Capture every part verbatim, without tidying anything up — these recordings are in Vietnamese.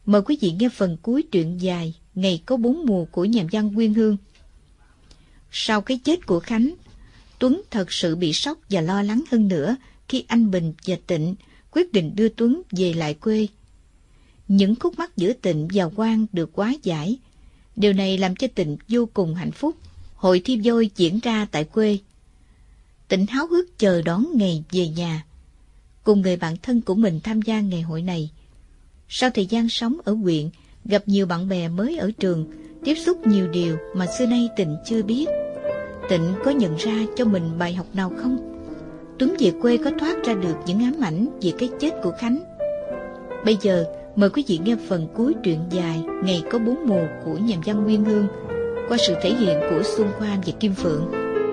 Mời quý vị nghe phần cuối truyện dài Ngày có bốn mùa của nhà văn Nguyên Hương. Sau cái chết của Khánh, Tuấn thật sự bị sốc và lo lắng hơn nữa khi anh Bình và Tịnh quyết định đưa Tuấn về lại quê. Những khúc mắc giữa Tịnh và Quang được hóa giải. Điều này làm cho Tịnh vô cùng hạnh phúc. Hội thi voi diễn ra tại quê. Tịnh háo hức chờ đón ngày về nhà, cùng người bạn thân của mình tham gia ngày hội này. Sau thời gian sống ở huyện, gặp nhiều bạn bè mới ở trường, tiếp xúc nhiều điều mà xưa nay Tịnh chưa biết. Tịnh có nhận ra cho mình bài học nào không? Tuấn về quê có thoát ra được những ám ảnh về cái chết của Khánh. Bây giờ, mời quý vị nghe phần cuối truyện dài Ngày có bốn mùa của nhà văn Nguyên Hương qua sự thể hiện của Xuân Khoa và Kim Phượng.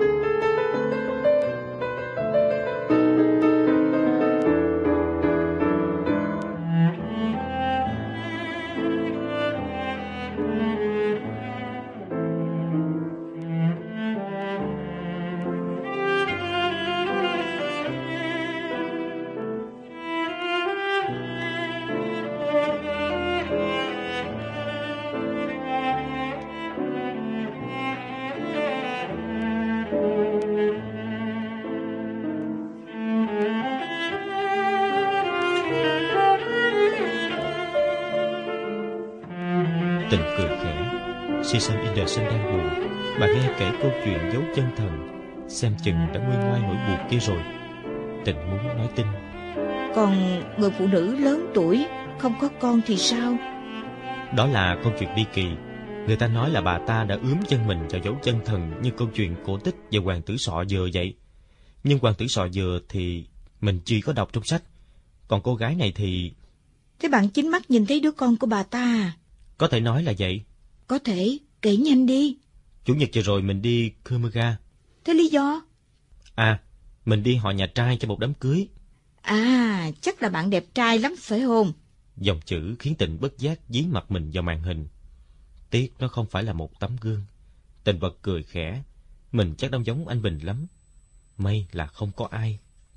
Tịnh cười khẽ. Season in the Sun đang buồn. Bà nghe kể câu chuyện dấu chân thần, xem chừng đã nguôi ngoai nỗi buồn kia rồi. Tịnh muốn nói tin. Còn người phụ nữ lớn tuổi không có con thì sao? Đó là câu chuyện ly kỳ. Người ta nói là bà ta đã ướm chân mình vào dấu chân thần, như câu chuyện cổ tích về hoàng tử sọ dừa vậy. Nhưng hoàng tử sọ dừa thì mình chỉ có đọc trong sách. Còn cô gái này thì... Thế bạn chính mắt nhìn thấy đứa con của bà ta à? Có thể nói là vậy. Có thể, kể nhanh đi. Chủ nhật vừa rồi mình đi Khmer. Thế lý do? À, mình đi họ nhà trai cho một đám cưới. À, chắc là bạn đẹp trai lắm phải không? Dòng chữ khiến Tịnh bất giác dí mặt mình vào màn hình. Tiếc nó không phải là một tấm gương. Tịnh bật cười khẽ. Mình chắc đâu giống anh Bình lắm. May là không có ai.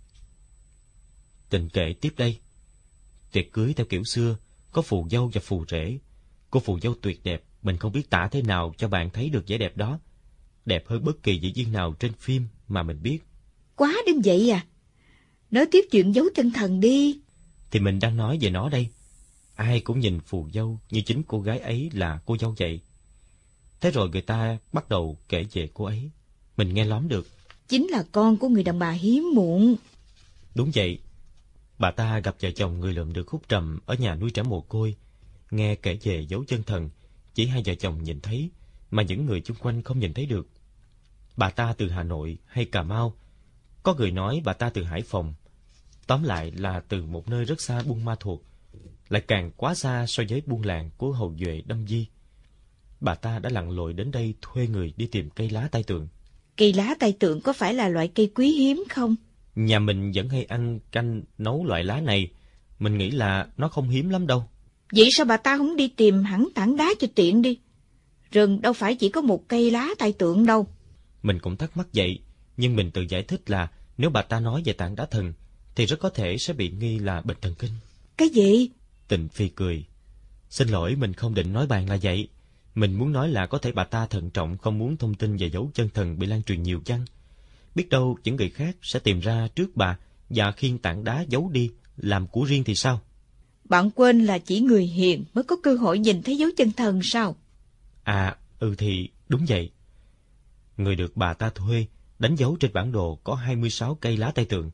Tịnh kể tiếp đây. Tiệc cưới theo kiểu xưa, có phù dâu và phù rể. Cô phù dâu tuyệt đẹp, mình không biết tả thế nào cho bạn thấy được vẻ đẹp đó. Đẹp hơn bất kỳ diễn viên nào trên phim mà mình biết. Quá đến vậy à? Nói tiếp chuyện dấu chân thần đi. Thì mình đang nói về nó đây. Ai cũng nhìn phù dâu như chính cô gái ấy là cô dâu vậy. Thế rồi người ta bắt đầu kể về cô ấy. Mình nghe lóm được. Chính là con của người đàn bà hiếm muộn. Đúng vậy. Bà ta gặp vợ chồng người lượm được hút trầm ở nhà nuôi trẻ mồ côi. Nghe kể về dấu chân thần, chỉ hai vợ chồng nhìn thấy, mà những người chung quanh không nhìn thấy được. Bà ta từ Hà Nội hay Cà Mau, có người nói bà ta từ Hải Phòng. Tóm lại là từ một nơi rất xa Buôn Ma Thuột, lại càng quá xa so với buôn làng của hầu duệ Đâm Di. Bà ta đã lặn lội đến đây thuê người đi tìm cây lá tai tượng. Cây lá tai tượng có phải là loại cây quý hiếm không? Nhà mình vẫn hay ăn canh nấu loại lá này. Mình nghĩ là nó không hiếm lắm đâu. Vậy sao bà ta không đi tìm hẳn tảng đá cho tiện đi? Rừng đâu phải chỉ có một cây lá tai tượng đâu. Mình cũng thắc mắc vậy, nhưng mình tự giải thích là nếu bà ta nói về tảng đá thần, thì rất có thể sẽ bị nghi là bệnh thần kinh. Cái gì? Tịnh Phi cười. Xin lỗi, mình không định nói bạn là vậy. Mình muốn nói là có thể bà ta thận trọng không muốn thông tin về dấu chân thần bị lan truyền nhiều chăng. Biết đâu những người khác sẽ tìm ra trước bà và khiêng tảng đá giấu đi, làm của riêng thì sao? Bạn quên là chỉ người hiền mới có cơ hội nhìn thấy dấu chân thần sao? À, ừ thì đúng vậy. Người được bà ta thuê đánh dấu trên bản đồ có hai mươi sáu cây lá tai tượng.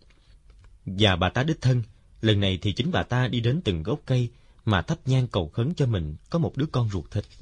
Và bà ta đích thân, lần này thì chính bà ta đi đến từng gốc cây mà thắp nhang cầu khấn cho mình có một đứa con ruột thịt.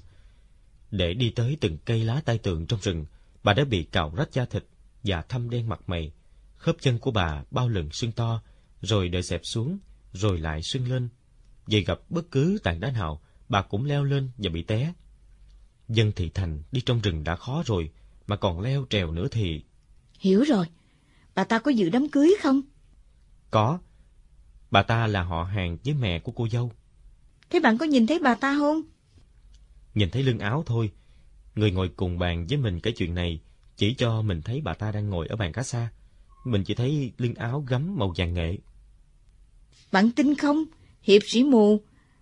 Để đi tới từng cây lá tai tượng trong rừng, bà đã bị cào rách da thịt và thâm đen mặt mày. Khớp chân của bà bao lần sưng to, rồi đợi xẹp xuống, rồi lại sưng lên. Vì gặp bất cứ tảng đá nào, bà cũng leo lên và bị té. Dân thị thành đi trong rừng đã khó rồi, mà còn leo trèo nữa thì... Hiểu rồi. Bà ta có dự đám cưới không? Có. Bà ta là họ hàng với mẹ của cô dâu. Thế bạn có nhìn thấy bà ta không? Nhìn thấy lưng áo thôi. Người ngồi cùng bàn với mình cái chuyện này chỉ cho mình thấy bà ta đang ngồi ở bàn cá xa. Mình chỉ thấy lưng áo gấm màu vàng nghệ. Bạn tin không? Hiệp sĩ mù,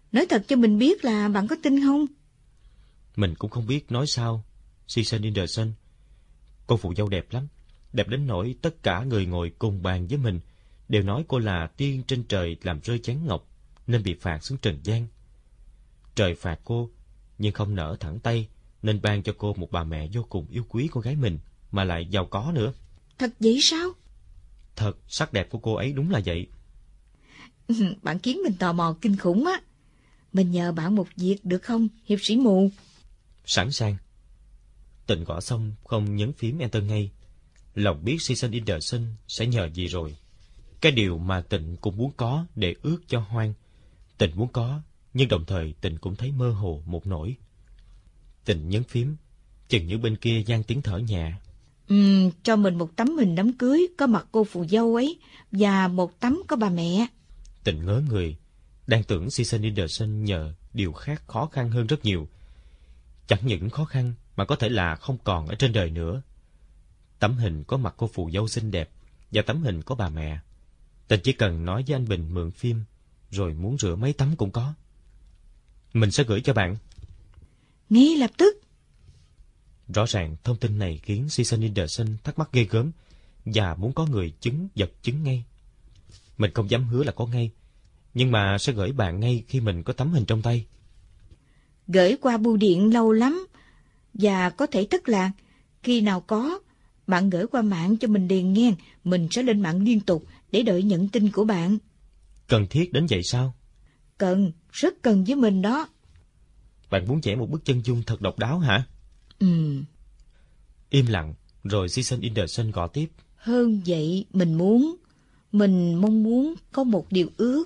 Nói thật cho mình biết là bạn có tin không? Mình cũng không biết nói sao, Susan Inderson. Cô phụ dâu đẹp lắm, đẹp đến nỗi tất cả người ngồi cùng bàn với mình đều nói cô là tiên trên trời làm rơi chén ngọc, nên bị phạt xuống trần gian. Trời phạt cô, nhưng không nỡ thẳng tay, nên ban cho cô một bà mẹ vô cùng yêu quý con gái mình, mà lại giàu có nữa. Thật vậy sao? Thật, sắc đẹp của cô ấy đúng là vậy. Bạn khiến mình tò mò kinh khủng á. Mình nhờ bạn một việc được không, hiệp sĩ mù? Sẵn sàng. Tịnh gõ xong không nhấn phím enter ngay. Lòng biết Susan Inderson sẽ nhờ gì rồi. Cái điều mà Tịnh cũng muốn có để ước cho Hoang. Tịnh muốn có, nhưng đồng thời Tịnh cũng thấy mơ hồ một nỗi. Tịnh nhấn phím, chừng như bên kia gian tiếng thở nhẹ. Ừ, cho mình một tấm hình đám cưới có mặt cô phù dâu ấy, và một tấm có bà mẹ. Tịnh ngớ người, đang tưởng Susan Inderson nhờ điều khác khó khăn hơn rất nhiều. Chẳng những khó khăn mà có thể là không còn ở trên đời nữa. Tấm hình có mặt cô phù dâu xinh đẹp và tấm hình có bà mẹ. Tịnh chỉ cần nói với anh Bình mượn phim, rồi muốn rửa mấy tấm cũng có. Mình sẽ gửi cho bạn. Ngay lập tức. Rõ ràng thông tin này khiến Susan Inderson thắc mắc ghê gớm và muốn có người chứng vật chứng ngay. Mình không dám hứa là có ngay, nhưng mà sẽ gửi bạn ngay khi mình có tấm hình trong tay. Gửi qua bưu điện lâu lắm, và có thể thất lạc. Khi nào có, bạn gửi qua mạng cho mình liền nghe, mình sẽ lên mạng liên tục để đợi nhận tin của bạn. Cần thiết đến vậy sao? Cần, rất cần với mình đó. Bạn muốn vẽ một bức chân dung thật độc đáo hả? Ừ. Im lặng, rồi Susan Inderson gõ tiếp. Hơn vậy, mình muốn, mình mong muốn có một điều ước.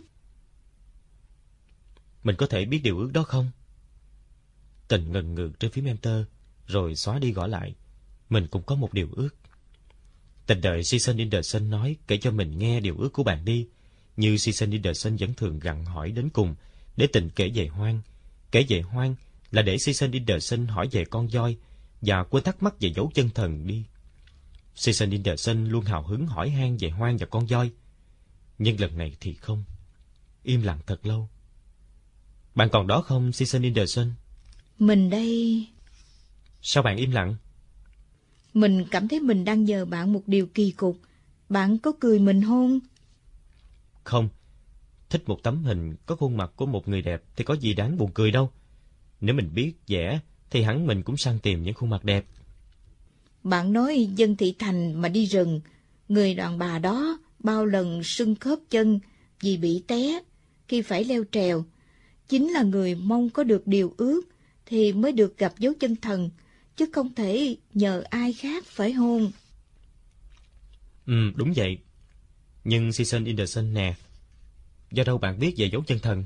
Mình có thể biết điều ước đó không? Tịnh ngần ngừ trên phím enter, rồi xóa đi gõ lại. Mình cũng có một điều ước. Tịnh đợi Susan Inderson nói kể cho mình nghe điều ước của bạn đi, như Susan Inderson vẫn thường gặng hỏi đến cùng, để Tịnh kể về Hoang. Kể về Hoang là để Susan Inderson hỏi về con voi, và quên thắc mắc về dấu chân thần đi. Susan Inderson luôn hào hứng hỏi han về Hoang và con voi. Nhưng lần này thì không. Im lặng thật lâu. Bạn còn đó không, Susan Inderson? Mình đây... Sao bạn im lặng? Mình cảm thấy mình đang nhờ bạn một điều kỳ cục. Bạn có cười mình không? Không. Thích một tấm hình có khuôn mặt của một người đẹp thì có gì đáng buồn cười đâu. Nếu mình biết vẽ thì hẳn mình cũng săn tìm những khuôn mặt đẹp. Bạn nói dân thị thành mà đi rừng, người đàn bà đó bao lần sưng khớp chân vì bị té khi phải leo trèo. Chính là người mong có được điều ước thì mới được gặp dấu chân thần, chứ không thể nhờ ai khác phải không? Ừ, đúng vậy. Nhưng Susan Inderson nè, do đâu bạn biết về dấu chân thần?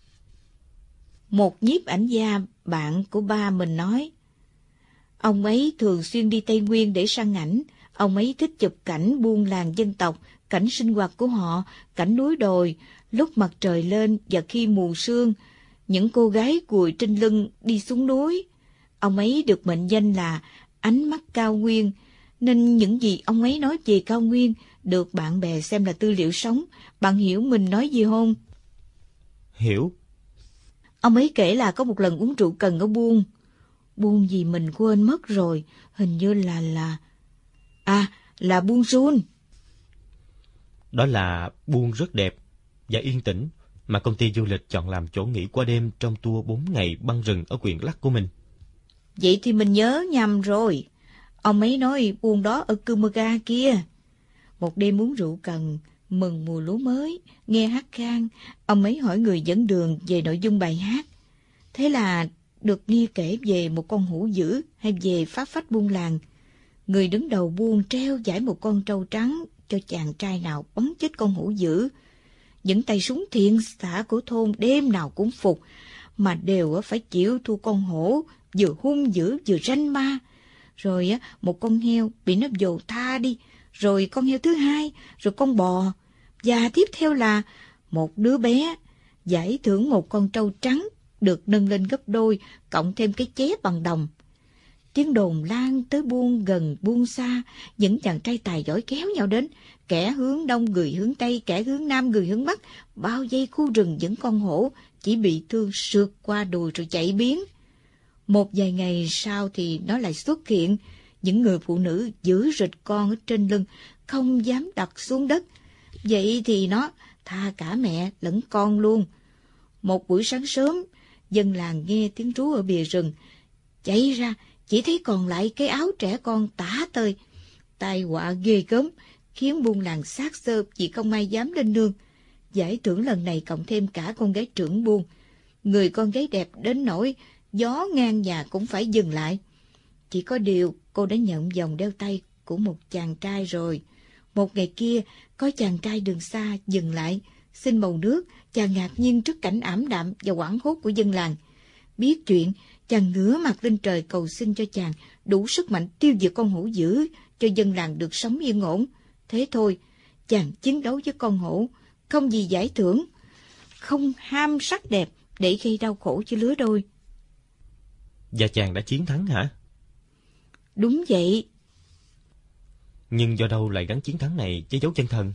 Một nhiếp ảnh gia bạn của ba mình nói. Ông ấy thường xuyên đi Tây Nguyên để săn ảnh. Ông ấy thích chụp cảnh buôn làng dân tộc, cảnh sinh hoạt của họ, cảnh núi đồi, lúc mặt trời lên và khi mù sương, những cô gái cùi trên lưng đi xuống núi. Ông ấy được mệnh danh là ánh mắt cao nguyên, nên những gì ông ấy nói về cao nguyên được bạn bè xem là tư liệu sống. Bạn hiểu mình nói gì không? Hiểu. Ông ấy kể là có một lần uống rượu cần ở buôn. Buôn gì mình quên mất rồi, hình như là là... À, là Buôn Sun. Đó là buôn rất đẹp và yên tĩnh mà công ty du lịch chọn làm chỗ nghỉ qua đêm trong tour bốn ngày băng rừng ở huyện Lắc của mình. Vậy thì mình nhớ nhầm rồi. Ông ấy nói buôn đó ở Kumaga kia. Một đêm uống rượu cần, mừng mùa lúa mới, nghe hát khan, ông ấy hỏi người dẫn đường về nội dung bài hát. Thế là được nghe kể về một con hổ dữ hay về phá phách buôn làng. Người đứng đầu buôn treo giải một con trâu trắng cho chàng trai nào bắn chết con hổ dữ. Những tay súng thiện xạ của thôn đêm nào cũng phục, mà đều phải chịu thua con hổ vừa hung dữ vừa ranh ma. Rồi một con heo bị nó dồ tha đi, rồi con heo thứ hai, rồi con bò, và tiếp theo là một đứa bé. Giải thưởng một con trâu trắng được nâng lên gấp đôi, cộng thêm cái ché bằng đồng. Tiếng đồn lan tới buôn gần buôn xa, những chàng trai tài giỏi kéo nhau đến, kẻ hướng đông người hướng tây, kẻ hướng nam người hướng bắc, bao vây khu rừng những con hổ chỉ bị thương sượt qua đùi rồi chạy biến. Một vài ngày sau thì nó lại xuất hiện, những người phụ nữ giữ rịch con ở trên lưng, không dám đặt xuống đất. Vậy thì nó tha cả mẹ lẫn con luôn. Một buổi sáng sớm, dân làng nghe tiếng rú ở bìa rừng, chạy ra chỉ thấy còn lại cái áo trẻ con tả tơi. Tai họa ghê gớm, khiến buôn làng xác xơ vì không ai dám lên nương. Giải thưởng lần này cộng thêm cả con gái trưởng buôn. Người con gái đẹp đến nỗi gió ngang nhà cũng phải dừng lại. Chỉ có điều cô đã nhận vòng đeo tay của một chàng trai rồi. Một ngày kia, có chàng trai đường xa dừng lại, xin bầu nước. Chàng ngạc nhiên trước cảnh ảm đạm và hoảng hốt của dân làng. Biết chuyện, chàng ngửa mặt lên trời cầu xin cho chàng đủ sức mạnh tiêu diệt con hổ dữ, cho dân làng được sống yên ổn. Thế thôi, chàng chiến đấu với con hổ, không vì giải thưởng, không ham sắc đẹp để gây đau khổ cho lứa đôi. Và chàng đã chiến thắng hả? Đúng vậy. Nhưng do đâu lại gắn chiến thắng này với dấu chân thần?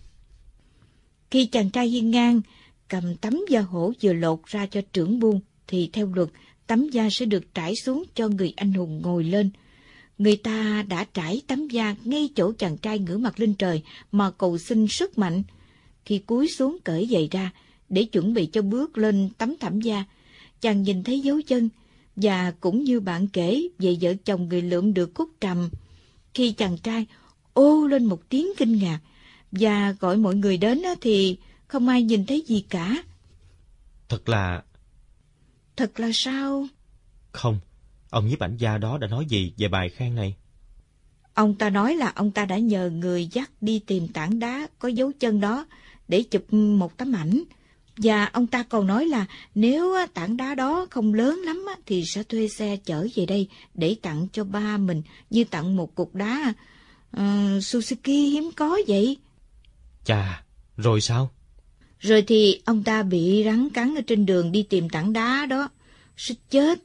Khi chàng trai hiên ngang cầm tấm da hổ vừa lột ra cho trưởng buôn, thì theo luật, tấm da sẽ được trải xuống cho người anh hùng ngồi lên. Người ta đã trải tấm da ngay chỗ chàng trai ngửa mặt lên trời mà cầu xin sức mạnh. Khi cúi xuống cởi giày ra, để chuẩn bị cho bước lên tấm thảm da, chàng nhìn thấy dấu chân, và cũng như bạn kể về vợ chồng người lượm được cúc trầm. Khi chàng trai ô lên một tiếng kinh ngạc, và gọi mọi người đến thì không ai nhìn thấy gì cả. Thật là... Thật là sao? Không, ông nhiếp ảnh gia đó đã nói gì về bài khen này? Ông ta nói là ông ta đã nhờ người dắt đi tìm tảng đá có dấu chân đó để chụp một tấm ảnh. Và ông ta còn nói là nếu tảng đá đó không lớn lắm thì sẽ thuê xe chở về đây để tặng cho ba mình, như tặng một cục đá uh, Suzuki hiếm có vậy. Chà, rồi sao? Rồi thì ông ta bị rắn cắn ở trên đường đi tìm tảng đá đó, suýt chết.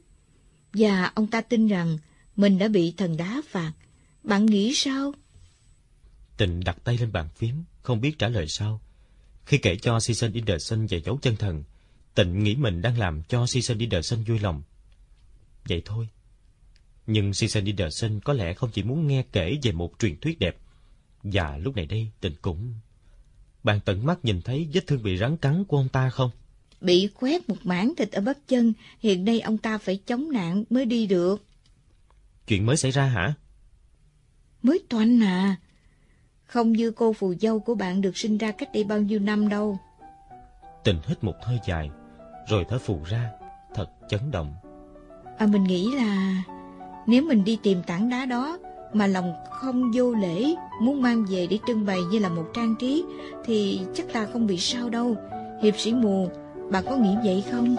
Và ông ta tin rằng mình đã bị thần đá phạt. Bạn nghĩ sao? Tịnh đặt tay lên bàn phím, không biết trả lời sao. Khi kể cho Season Anderson về dấu chân thần, Tịnh nghĩ mình đang làm cho Season Anderson vui lòng. Vậy thôi. Nhưng Season Anderson có lẽ không chỉ muốn nghe kể về một truyền thuyết đẹp. Và lúc này đây, Tịnh cũng... Bạn tận mắt nhìn thấy vết thương bị rắn cắn của ông ta không? Bị khoét một mảng thịt ở bắp chân, hiện nay ông ta phải chống nạn mới đi được. Chuyện mới xảy ra hả? Mới toanh à. Không như cô phù dâu của bạn được sinh ra cách đây bao nhiêu năm đâu. Tịnh hít một hơi dài, rồi thở phù ra, thật chấn động. À, mình nghĩ là nếu mình đi tìm tảng đá đó mà lòng không vô lễ, muốn mang về để trưng bày như là một trang trí, thì chắc ta không bị sao đâu. Hiệp sĩ Mùa, bà có nghĩ vậy không?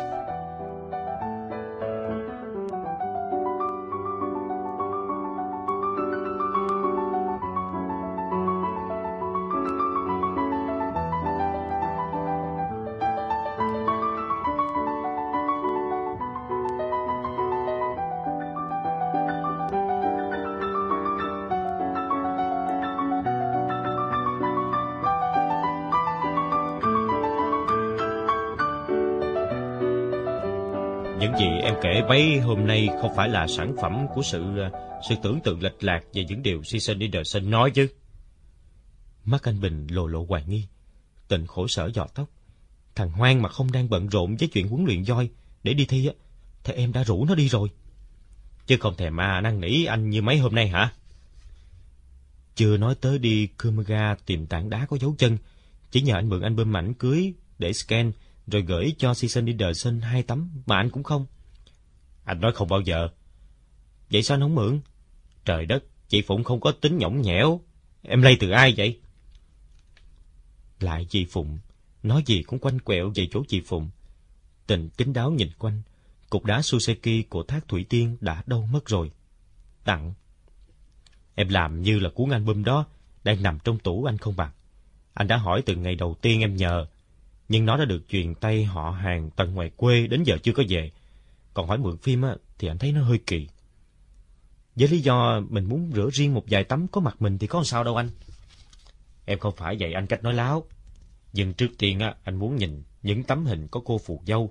Những gì em kể bấy hôm nay không phải là sản phẩm của sự sự tưởng tượng lệch lạc về những điều Season Anderson nói chứ? Mắt anh Bình lộ lộ hoài nghi. Tịnh khổ sở giò tóc. Thằng Hoang mà không đang bận rộn với chuyện huấn luyện voi để đi thi á, thì em đã rủ nó đi rồi. Chứ không thèm mà năn nỉ anh như mấy hôm nay hả? Chưa nói tới đi Kumaga tìm tảng đá có dấu chân, chỉ nhờ anh mượn album ảnh cưới để scan rồi gửi cho Season Anderson hai tấm mà anh cũng không. Anh nói không bao giờ. Vậy sao anh không mượn? Trời đất, chị Phụng không có tính nhõng nhẽo. Em lay từ ai vậy? Lại chị Phụng, nói gì cũng quanh quẹo về chỗ chị Phụng. Tình kín đáo nhìn quanh, cục đá Suseki của thác Thủy Tiên đã đâu mất rồi. Tặng. Em làm như là cuốn album đó đang nằm trong tủ anh không bằng. Anh đã hỏi từ ngày đầu tiên em nhờ, nhưng nó đã được truyền tay họ hàng tận ngoài quê đến giờ chưa có về. Còn hỏi mượn phim á, thì anh thấy nó hơi kỳ. Với lý do mình muốn rửa riêng một vài tấm có mặt mình thì có sao đâu anh. Em không phải dạy anh cách nói láo. Nhưng trước tiên á, anh muốn nhìn những tấm hình có cô phù dâu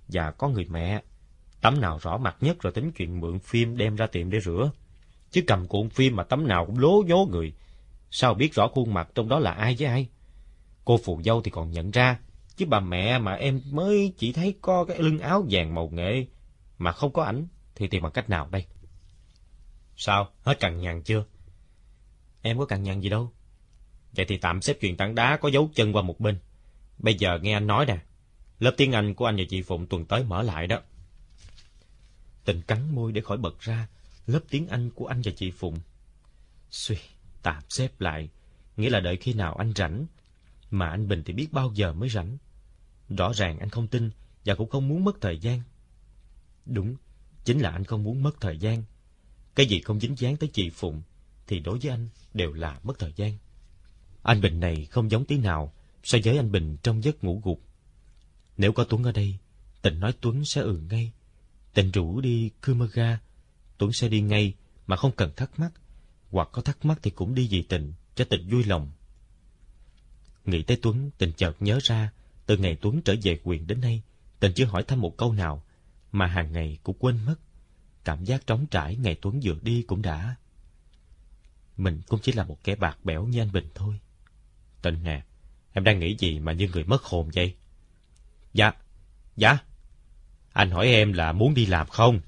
và có người mẹ. Tấm nào rõ mặt nhất rồi tính chuyện mượn phim đem ra tiệm để rửa. Chứ cầm cuộn phim mà tấm nào cũng lố nhố người. Sao biết rõ khuôn mặt trong đó là ai với ai? Cô phù dâu thì còn nhận ra, chứ bà mẹ mà em mới chỉ thấy có cái lưng áo vàng màu nghệ mà không có ảnh thì tìm bằng cách nào đây? Sao? Hết cằn nhằn chưa? Em có cằn nhằn gì đâu. Vậy thì tạm xếp chuyện tảng đá có dấu chân qua một bên. Bây giờ nghe anh nói nè, lớp tiếng Anh của anh và chị Phụng tuần tới mở lại đó. Tình cắn môi để khỏi bật ra, lớp tiếng Anh của anh và chị Phụng. Suy, tạm xếp lại, nghĩa là đợi khi nào anh rảnh, mà anh Bình thì biết bao giờ mới rảnh. Rõ ràng anh không tin và cũng không muốn mất thời gian. Đúng, chính là anh không muốn mất thời gian. Cái gì không dính dáng tới chị Phụng thì đối với anh đều là mất thời gian. Anh Bình này không giống tí nào so với anh Bình trong giấc ngủ gục. Nếu có Tuấn ở đây, Tình nói Tuấn sẽ ừ ngay. Tình rủ đi Kumaga, Tuấn sẽ đi ngay mà không cần thắc mắc, hoặc có thắc mắc thì cũng đi vì Tình, cho Tình vui lòng. Nghĩ tới Tuấn, Tình chợt nhớ ra, từ ngày Tuấn trở về huyện đến nay, Tình chưa hỏi thăm một câu nào, mà hàng ngày cũng quên mất. Cảm giác trống trải ngày Tuấn vừa đi cũng đã. Mình cũng chỉ là một kẻ bạc bẽo như anh Bình thôi. Tình nè, em đang nghĩ gì mà như người mất hồn vậy? Dạ, dạ. Anh hỏi em là muốn đi làm không?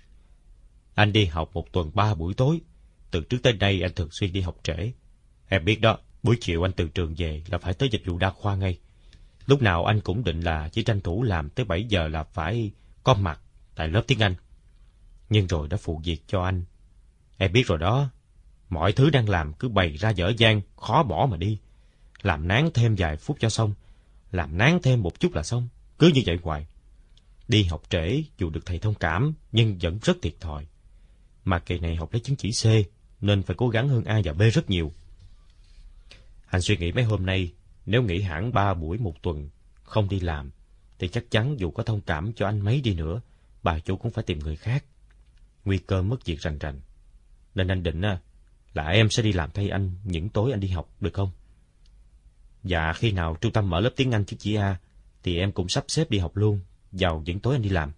Anh đi học một tuần ba buổi tối. Từ trước tới nay anh thường xuyên đi học trễ. Em biết đó, buổi chiều anh từ trường về là phải tới dịch vụ đa khoa ngay. Lúc nào anh cũng định là chỉ tranh thủ làm tới bảy giờ là phải có mặt tại lớp tiếng Anh. Nhưng rồi đã phụ việc cho anh. Em biết rồi đó, mọi thứ đang làm cứ bày ra dở dang, khó bỏ mà đi. Làm nán thêm vài phút cho xong, làm nán thêm một chút là xong, cứ như vậy hoài. Đi học trễ dù được thầy thông cảm, nhưng vẫn rất thiệt thòi. Mà kỳ này học lấy chứng chỉ C, nên phải cố gắng hơn A và B rất nhiều. Anh suy nghĩ mấy hôm nay, nếu nghỉ hẳn ba buổi một tuần, không đi làm, thì chắc chắn dù có thông cảm cho anh mấy đi nữa, bà chủ cũng phải tìm người khác. Nguy cơ mất việc rành rành. Nên anh định là em sẽ đi làm thay anh những tối anh đi học, được không? Và khi nào trung tâm mở lớp tiếng Anh chứng chỉ A, thì em cũng sắp xếp đi học luôn, vào những tối anh đi làm.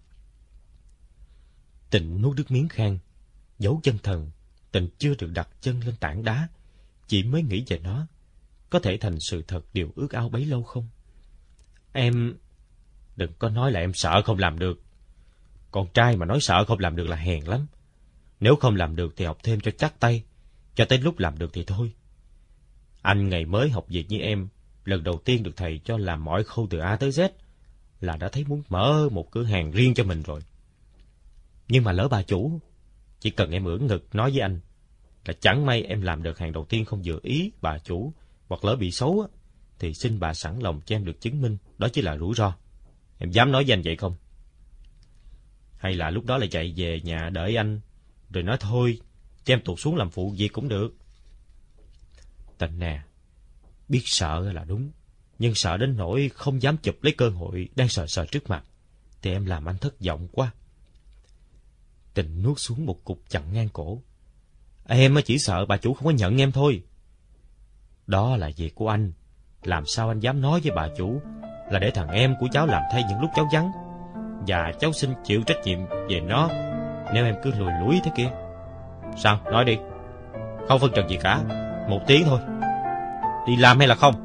Tình nuốt nước miếng khan, giấu chân thần. Tình chưa được đặt chân lên tảng đá, chỉ mới nghĩ về nó. Có thể thành sự thật điều ước ao bấy lâu không? Em... Đừng có nói là em sợ không làm được. Con trai mà nói sợ không làm được là hèn lắm. Nếu không làm được thì học thêm cho chắc tay, cho tới lúc làm được thì thôi. Anh ngày mới học việc như em, lần đầu tiên được thầy cho làm mọi khâu từ A tới Z, là đã thấy muốn mở một cửa hàng riêng cho mình rồi. Nhưng mà lỡ bà chủ, chỉ cần em ưỡn ngực nói với anh là chẳng may em làm được hàng đầu tiên không vừa ý bà chủ, hoặc lỡ bị xấu, thì xin bà sẵn lòng cho em được chứng minh đó chỉ là rủi ro. Em dám nói với anh vậy không? Hay là lúc đó lại chạy về nhà đợi anh, rồi nói thôi, cho em tụt xuống làm phụ việc cũng được. Tình nè, biết sợ là đúng, nhưng sợ đến nỗi không dám chụp lấy cơ hội đang sờ sờ trước mặt, thì em làm anh thất vọng quá. Tình nuốt xuống một cục chặn ngang cổ. Em chỉ sợ bà chủ không có nhận em thôi. Đó là việc của anh. Làm sao anh dám nói với bà chủ là để thằng em của cháu làm thay những lúc cháu vắng, và cháu xin chịu trách nhiệm về nó nếu em cứ lùi lủi thế kia. Sao? Nói đi. Không phân trần gì cả. Một tiếng thôi. Đi làm hay là không?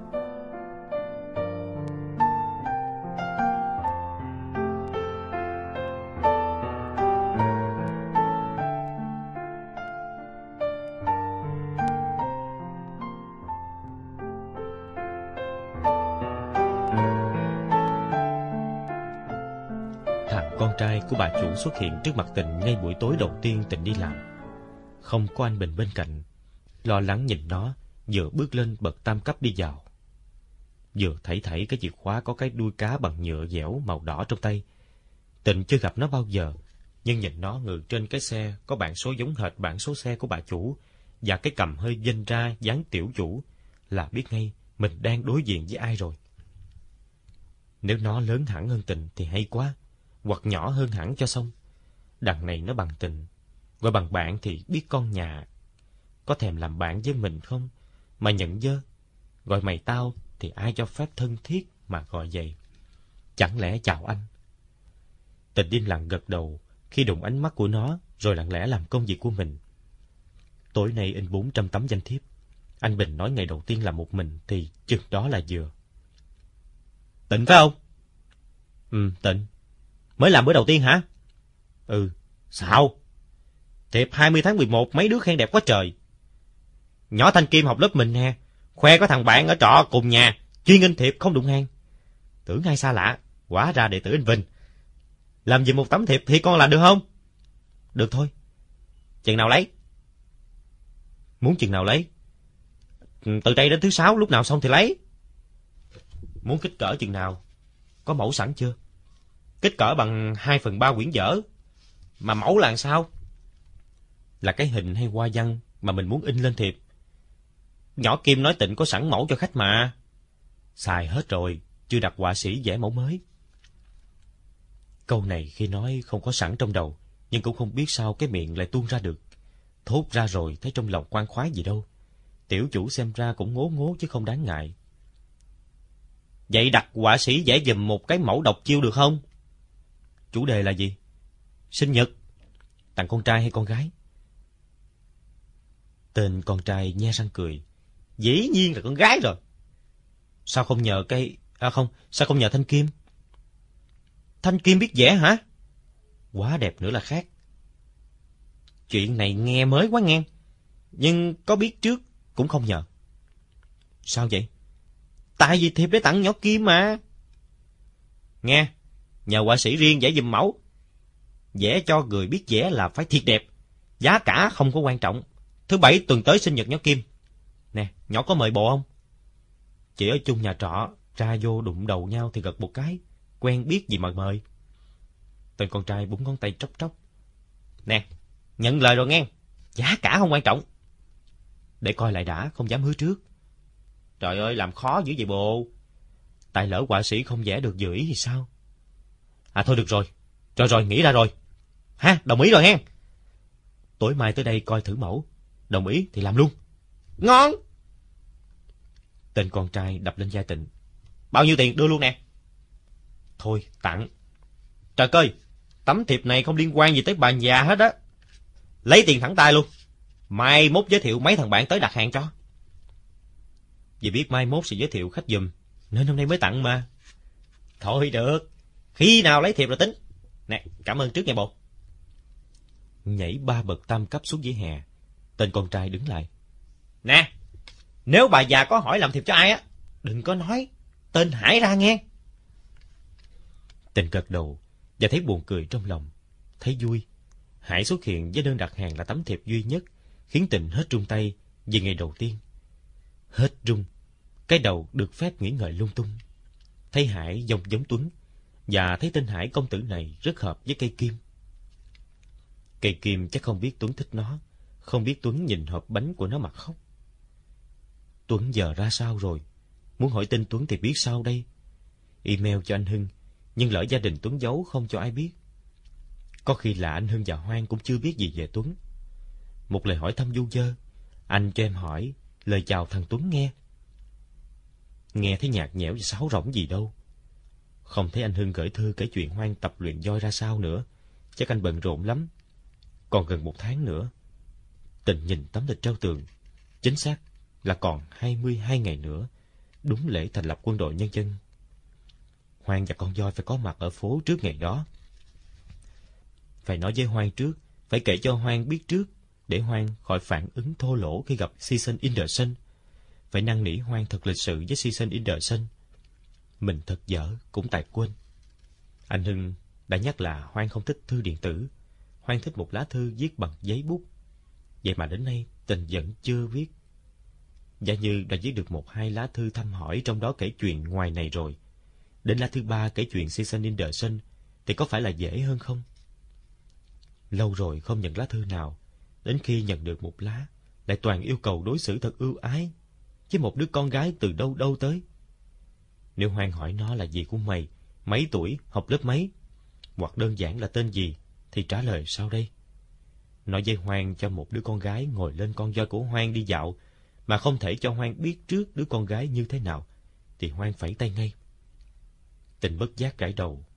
Con trai của bà chủ xuất hiện trước mặt Tình ngay buổi tối đầu tiên Tình đi làm. Không có anh Bình bên cạnh, lo lắng nhìn nó, vừa bước lên bậc tam cấp đi vào. Vừa thảy thảy cái chìa khóa có cái đuôi cá bằng nhựa dẻo màu đỏ trong tay. Tình chưa gặp nó bao giờ, nhưng nhìn nó ngự trên cái xe có bản số giống hệt bản số xe của bà chủ, và cái cằm hơi vênh ra dáng tiểu chủ, là biết ngay mình đang đối diện với ai rồi. Nếu nó lớn hẳn hơn Tình thì hay quá, hoặc nhỏ hơn hẳn cho xong. Đằng này nó bằng Tình, gọi bằng bạn thì biết con nhà. Có thèm làm bạn với mình không mà nhận dơ. Gọi mày tao thì ai cho phép thân thiết mà gọi vậy. Chẳng lẽ chào anh. Tình im lặng gật đầu khi đụng ánh mắt của nó, rồi lặng lẽ làm công việc của mình. Tối nay in bốn trăm tấm danh thiếp. Anh Bình nói ngày đầu tiên làm một mình thì chừng đó là vừa. Tịnh phải không? Ừ, Tịnh. Mới làm bữa đầu tiên hả? Ừ. Sao? Thiệp hai mươi tháng mười một mấy đứa khen đẹp quá trời. Nhỏ Thanh Kim học lớp mình nè, khoe có thằng bạn ở trọ cùng nhà, chuyên in thiệp không đụng hàng. Tưởng ai xa lạ, hóa ra đệ tử anh Vinh. Làm gì một tấm thiệp thì con làm được không? Được thôi. Chừng nào lấy? Muốn chừng nào lấy? Từ đây đến thứ sáu, lúc nào xong thì lấy. Muốn kích cỡ chừng nào? Có mẫu sẵn chưa? Kích cỡ bằng hai phần ba quyển vở. Mà mẫu là làm sao? Là cái hình hay hoa văn mà mình muốn in lên thiệp. Nhỏ Kim nói Tịnh có sẵn mẫu cho khách mà. Xài hết rồi, chưa đặt họa sĩ vẽ mẫu mới. Câu này khi nói không có sẵn trong đầu, nhưng cũng không biết sao cái miệng lại tuôn ra được. Thốt ra rồi thấy trong lòng khoan khoái gì đâu. Tiểu chủ xem ra cũng ngố ngố chứ không đáng ngại. Vậy đặt họa sĩ vẽ giùm một cái mẫu độc chiêu được không? Chủ đề là gì? Sinh nhật. Tặng con trai hay con gái? Tên con trai nhe răng cười. Dĩ nhiên là con gái rồi. Sao không nhờ cây... À không, sao không nhờ Thanh Kim? Thanh Kim biết vẽ hả? Quá đẹp nữa là khác. Chuyện này nghe mới quá nghe. Nhưng có biết trước cũng không nhờ. Sao vậy? Tại vì thiệp để tặng nhỏ Kim mà. Nghe, nhờ họa sĩ riêng vẽ giùm mẫu. Vẽ cho người biết vẽ là phải thiệt đẹp. Giá cả không có quan trọng. Thứ bảy tuần tới sinh nhật nhỏ Kim. Nè, nhỏ có mời bộ không? Chỉ ở chung nhà trọ, ra vô đụng đầu nhau thì gật một cái. Quen biết gì mà mời. Tên con trai búng ngón tay tróc tróc. Nè, nhận lời rồi nghe. Giá cả không quan trọng. Để coi lại đã, không dám hứa trước. Trời ơi, làm khó dữ vậy bộ. Tại lỡ họa sĩ không vẽ được dự ý thì sao? À thôi được rồi. Rồi rồi, nghĩ ra rồi. Ha, đồng ý rồi hen. Tối mai tới đây coi thử mẫu. Đồng ý thì làm luôn. Ngon. Tên con trai đập lên vai Tịnh. Bao nhiêu tiền đưa luôn nè. Thôi, tặng. Trời ơi, tấm thiệp này không liên quan gì tới bà già hết á. Lấy tiền thẳng tay luôn. Mai mốt giới thiệu mấy thằng bạn tới đặt hàng cho. Vì biết mai mốt sẽ giới thiệu khách giùm, nên hôm nay mới tặng mà. Thôi được, khi nào lấy thiệp rồi tính. Nè, cảm ơn trước nha bộ. Nhảy ba bậc tam cấp xuống vỉa hè, tên con trai đứng lại. Nè, nếu bà già có hỏi làm thiệp cho ai á, đừng có nói tên Hải ra nghe. Tình gật đầu và thấy buồn cười trong lòng. Thấy vui, Hải xuất hiện với đơn đặt hàng là tấm thiệp duy nhất, khiến Tình hết run tay vì ngày đầu tiên. Hết run, cái đầu được phép nghĩ ngợi lung tung. Thấy Hải giống giống Tuấn, và thấy tên Hải công tử này rất hợp với cây kim. Cây kim chắc không biết Tuấn thích nó, không biết Tuấn nhìn hộp bánh của nó mà khóc. Tuấn giờ ra sao rồi? Muốn hỏi tên Tuấn thì biết sao đây? Email cho anh Hưng, nhưng lỡ gia đình Tuấn giấu không cho ai biết. Có khi là anh Hưng và Hoan cũng chưa biết gì về Tuấn. Một lời hỏi thăm du dơ. Anh cho em hỏi, lời chào thằng Tuấn nghe. Nghe thấy nhạt nhẽo và sáo rỗng gì đâu. Không thấy anh Hưng gửi thư kể chuyện Hoan tập luyện voi ra sao nữa. Chắc anh bận rộn lắm. Còn gần một tháng nữa. Tình nhìn tấm lịch treo tường. Chính xác là còn hai mươi hai ngày nữa. Đúng lễ thành lập quân đội nhân dân. Hoan và con voi phải có mặt ở phố trước ngày đó. Phải nói với Hoan trước, phải kể cho Hoan biết trước, để Hoan khỏi phản ứng thô lỗ khi gặp Season in the Sun. Phải năn nỉ Hoan thật lịch sự với Season in the Sun. Mình thật dở, cũng tại quên. Anh Hưng đã nhắc là Hoan không thích thư điện tử. Hoan thích một lá thư viết bằng giấy bút. Vậy mà đến nay Tình vẫn chưa viết. Giả như đã viết được một hai lá thư thăm hỏi, trong đó kể chuyện ngoài này rồi. Đến lá thứ ba kể chuyện Season in the Sun thì có phải là dễ hơn không? Lâu rồi không nhận lá thư nào. Đến khi nhận được một lá, lại toàn yêu cầu đối xử thật ưu ái với một đứa con gái từ đâu đâu tới. Nếu Hoan hỏi nó là gì của mày, mấy tuổi, học lớp mấy, hoặc đơn giản là tên gì, thì trả lời sau đây. Nói với Hoan cho một đứa con gái ngồi lên con voi của Hoan đi dạo, mà không thể cho Hoan biết trước đứa con gái như thế nào, thì Hoan phẩy tay ngay. Tình bất giác gãi đầu.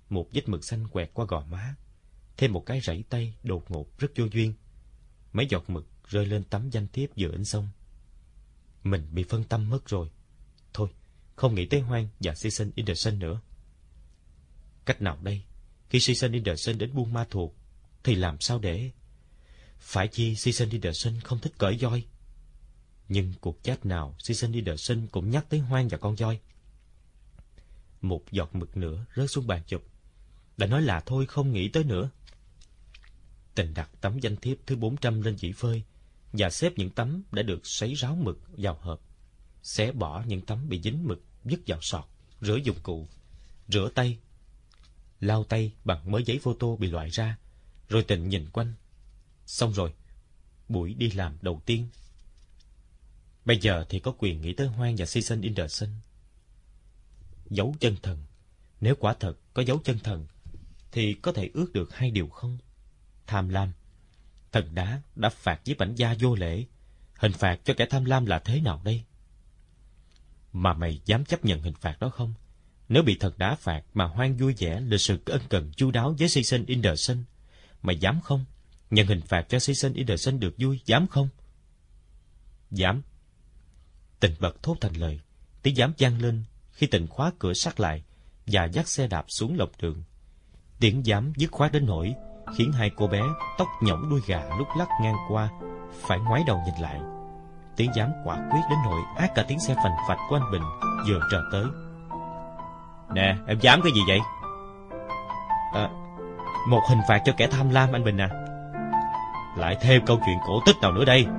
một vết mực xanh quẹt qua gò má, thêm một cái rẫy tay đột ngột rất vô duyên. Mấy giọt mực rơi lên tấm danh thiếp vừa in xong. Mình bị phân tâm mất rồi. Thôi, không nghĩ tới Hoang và Season in the Sun nữa. Cách nào đây? Khi Season in the Sun đến Buôn Ma Thuột, thì làm sao để... Phải chi Season in the Sun không thích cởi voi? Nhưng cuộc chat nào Season in the Sun cũng nhắc tới Hoang và con voi. Một giọt mực nữa rớt xuống bàn chụp. Đã nói là thôi không nghĩ tới nữa. Tình đặt tấm danh thiếp thứ bốn trăm lên dĩ phơi và xếp những tấm đã được sấy ráo mực vào hộp. Xé bỏ những tấm bị dính mực vứt vào sọt, rửa dụng cụ, rửa tay, lau tay bằng mớ giấy photo bị loại ra, rồi Tịnh nhìn quanh. Xong rồi, buổi đi làm đầu tiên. Bây giờ thì có quyền nghĩ tới Hoang và Season in the Sun. Dấu chân thần. Nếu quả thật có dấu chân thần, thì có thể ước được hai điều không? Tham lam. Thần đá đã phạt với Bảnh Gia vô lễ. Hình phạt cho kẻ tham lam là thế nào đây? Mà mày dám chấp nhận hình phạt đó không? Nếu bị thần đá phạt mà Hoang vui vẻ, lịch sự ân cần chu đáo với Season in the Sun, mày dám không? Nhận hình phạt cho Season in the Sun được vui, dám không? Dám. Tịnh bật thốt thành lời. Tiếng dám vang lên khi Tịnh khóa cửa sắt lại và dắt xe đạp xuống lòng đường. Tiếng dám dứt khoát đến nỗi khiến hai cô bé tóc nhõng đuôi gà lúc lắc ngang qua phải ngoái đầu nhìn lại. Tiếng dám quả quyết đến nỗi át cả tiếng xe phành phạch của anh Bình vừa trở tới. Nè, em dám cái gì vậy? À, một hình phạt cho kẻ tham lam, anh Bình à. Lại thêm câu chuyện cổ tích nào nữa đây?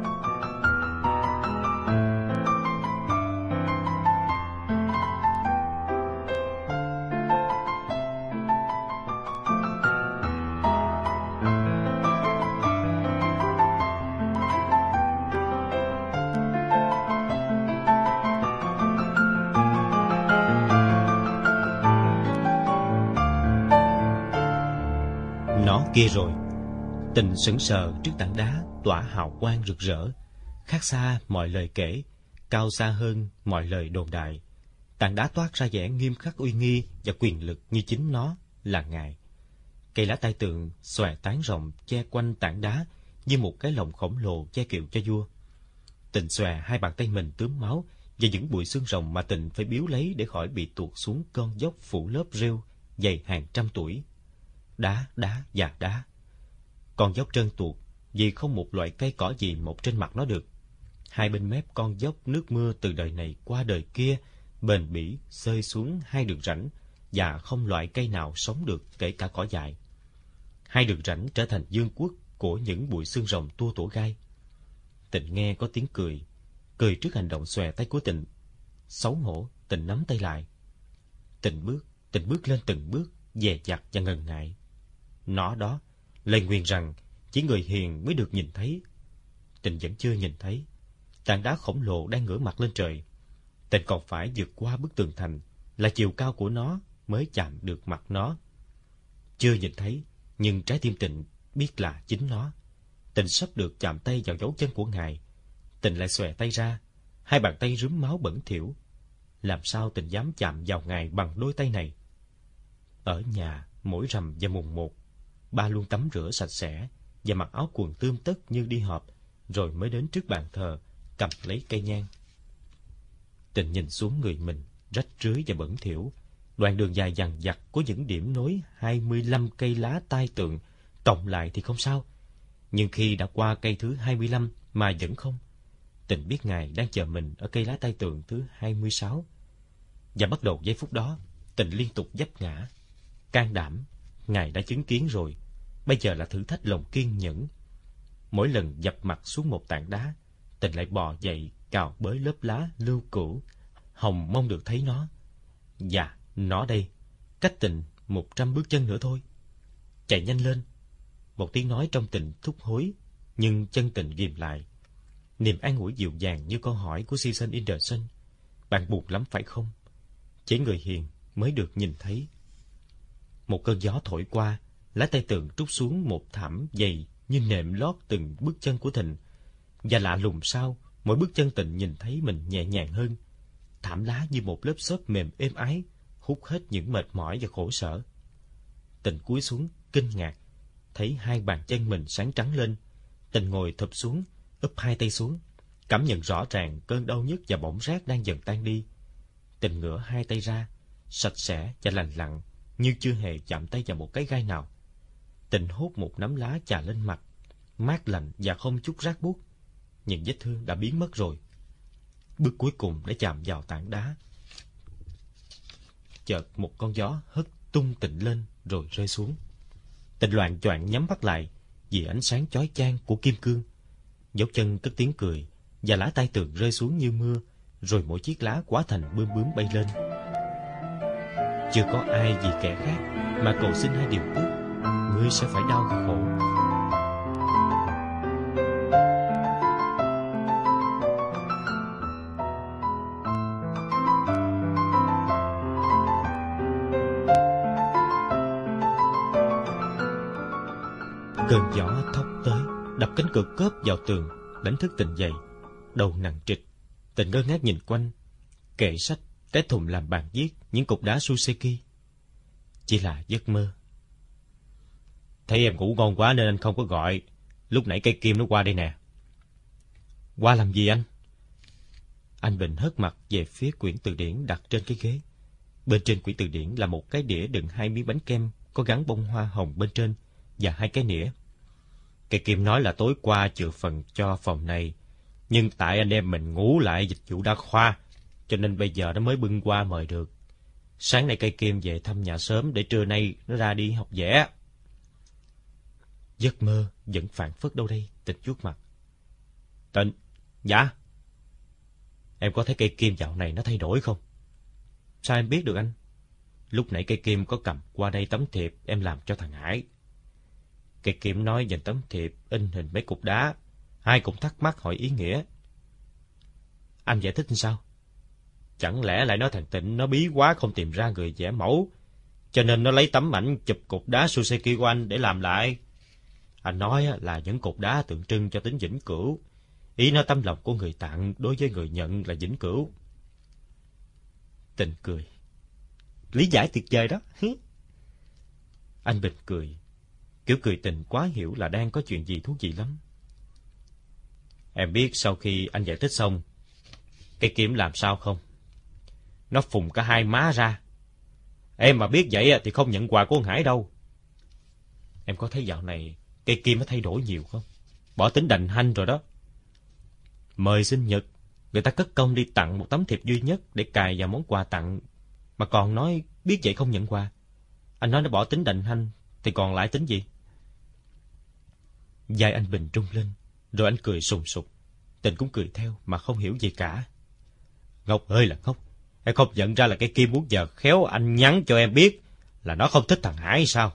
Kia rồi. Tịnh sững sờ trước tảng đá tỏa hào quang rực rỡ, khác xa mọi lời kể, cao xa hơn mọi lời đồn đại. Tảng đá toát ra vẻ nghiêm khắc uy nghi và quyền lực như chính nó là Ngài. Cây lá tai tượng xòe tán rộng che quanh tảng đá như một cái lồng khổng lồ che kiệu cho vua. Tịnh xòe hai bàn tay mình tướm máu và những bụi xương rồng mà Tịnh phải biếu lấy để khỏi bị tuột xuống con dốc phủ lớp rêu dày hàng trăm tuổi. Đá, đá và đá. Con dốc trơn tuột vì không một loại cây cỏ gì mọc trên mặt nó được. Hai bên mép con dốc nước mưa từ đời này qua đời kia bền bỉ xơi xuống hai đường rãnh và không loại cây nào sống được kể cả cỏ dại. Hai đường rãnh trở thành vương quốc của những bụi xương rồng tua tủa gai. Tịnh nghe có tiếng cười, cười trước hành động xòe tay của Tịnh. Xấu hổ, Tịnh nắm tay lại. Tịnh bước, Tịnh bước lên từng bước, dè dặt và ngần ngại. Nó đó, lời nguyền rằng chỉ người hiền mới được nhìn thấy. Tịnh vẫn chưa nhìn thấy. Tảng đá khổng lồ đang ngửa mặt lên trời. Tịnh còn phải vượt qua bức tường thành, là chiều cao của nó mới chạm được mặt nó. Chưa nhìn thấy, nhưng trái tim Tịnh biết là chính nó. Tịnh sắp được chạm tay vào dấu chân của Ngài. Tịnh lại xòe tay ra, hai bàn tay rúm máu bẩn thỉu. Làm sao Tịnh dám chạm vào Ngài bằng đôi tay này? Ở nhà, mỗi rằm và mùng một, ba luôn tắm rửa sạch sẽ và mặc áo quần tươm tất như đi họp, rồi mới đến trước bàn thờ, cầm lấy cây nhang. Tịnh nhìn xuống người mình, rách rưới và bẩn thỉu. Đoạn đường dài dằng dặc có những điểm nối hai mươi lăm cây lá tai tượng, cộng lại thì không sao. Nhưng khi đã qua cây thứ hai mươi lăm mà vẫn không, Tịnh biết Ngài đang chờ mình ở cây lá tai tượng thứ hai mươi sáu. Và bắt đầu giây phút đó, Tịnh liên tục vấp ngã. Can đảm, Ngài đã chứng kiến rồi, bây giờ là thử thách lòng kiên nhẫn. Mỗi lần dập mặt xuống một tảng đá, Tịnh lại bò dậy cào bới lớp lá lưu cữu, hòng mong được thấy nó. Dạ, nó đây, cách Tịnh một trăm bước chân nữa thôi. Chạy nhanh lên. Một tiếng nói trong Tịnh thúc hối, nhưng chân Tịnh ghìm lại. Niềm an ủi dịu dàng như câu hỏi của Season in the Sun. Bạn buồn lắm phải không? Chỉ người hiền mới được nhìn thấy. Một cơn gió thổi qua, lá tai tượng trút xuống một thảm dày như nệm lót từng bước chân của Tịnh. Và lạ lùng sao, mỗi bước chân Tịnh nhìn thấy mình nhẹ nhàng hơn. Thảm lá như một lớp xốp mềm êm ái, hút hết những mệt mỏi và khổ sở. Tình cúi xuống, kinh ngạc, thấy hai bàn chân mình sáng trắng lên. Tình ngồi thụp xuống, úp hai tay xuống, cảm nhận rõ ràng cơn đau nhức và bỏng rát đang dần tan đi. Tình ngửa hai tay ra, sạch sẽ và lành lặn, như chưa hề chạm tay vào một cái gai nào. Tình hút một nắm lá chà lên mặt, mát lạnh và không chút rát buốt, nhưng vết thương đã biến mất rồi. Bước cuối cùng để chạm vào tảng đá. Chợt một con gió hất tung Tình lên rồi rơi xuống. Tình loạng choạng nhắm mắt lại vì ánh sáng chói chang của kim cương. Dấu chân cất tiếng cười và lá tay tường rơi xuống như mưa, rồi mỗi chiếc lá hóa thành bướm bướm bay lên. Chưa có ai vì kẻ khác mà cầu xin hai điều ước, ngươi sẽ phải đau khổ. Cơn gió thốc tới, đập cánh cửa cớp vào tường, đánh thức Tình dậy. Đầu nặng trịch, Tình ngơ ngác nhìn quanh. Kệ sách, cái thùng làm bàn viết, những cục đá Suseki. Chỉ là giấc mơ. Thấy em ngủ ngon quá nên anh không có gọi. Lúc nãy cây kim nó qua đây nè. Qua làm gì anh? Anh Bình hất mặt về phía quyển từ điển đặt trên cái ghế. Bên trên quyển từ điển là một cái đĩa đựng hai miếng bánh kem có gắn bông hoa hồng bên trên và hai cái nĩa. Cây kim nói là tối qua chừa phần cho phòng này, nhưng tại anh em mình ngủ lại dịch vụ đa khoa, cho nên bây giờ nó mới bưng qua mời được. Sáng nay cây kim về thăm nhà sớm để trưa nay nó ra đi học vẽ. Giấc mơ vẫn phảng phất đâu đây. Tình vuốt mặt. Tịnh, dạ. Em có thấy cây kim dạo này nó thay đổi không? Sao em biết được anh? Lúc nãy cây kim có cầm qua đây tấm thiệp em làm cho thằng Hải. Cây kim nói dành tấm thiệp in hình mấy cục đá. Ai cũng thắc mắc hỏi ý nghĩa. Anh giải thích sao? Chẳng lẽ lại nói thằng Tịnh nó bí quá không tìm ra người vẽ mẫu, cho nên nó lấy tấm ảnh chụp cục đá Suseki của anh để làm lại. Anh nói là những cục đá tượng trưng cho tính vĩnh cửu. Ý nói tấm lòng của người tặng đối với người nhận là vĩnh cửu. Tình cười. Lý giải tuyệt vời đó. Anh Bình cười. Kiểu cười Tình quá hiểu là đang có chuyện gì thú vị lắm. Em biết sau khi anh giải thích xong, cây kim làm sao không? Nó phùng cả hai má ra. Em mà biết vậy thì không nhận quà của ông Hải đâu. Em có thấy dạo này cây kim nó thay đổi nhiều không? Bỏ tính đành hanh rồi đó. Mời sinh nhật, người ta cất công đi tặng một tấm thiệp duy nhất để cài vào món quà tặng, mà còn nói biết vậy không nhận quà. Anh nói nó bỏ tính đành hanh thì còn lại tính gì? Vai anh Bình rung lên, rồi anh cười sùng sục. Tình cũng cười theo mà không hiểu gì cả. Ngốc ơi là ngốc. Em không nhận ra là cái kim muốn giờ khéo anh nhắn cho em biết là nó không thích thằng Hải sao?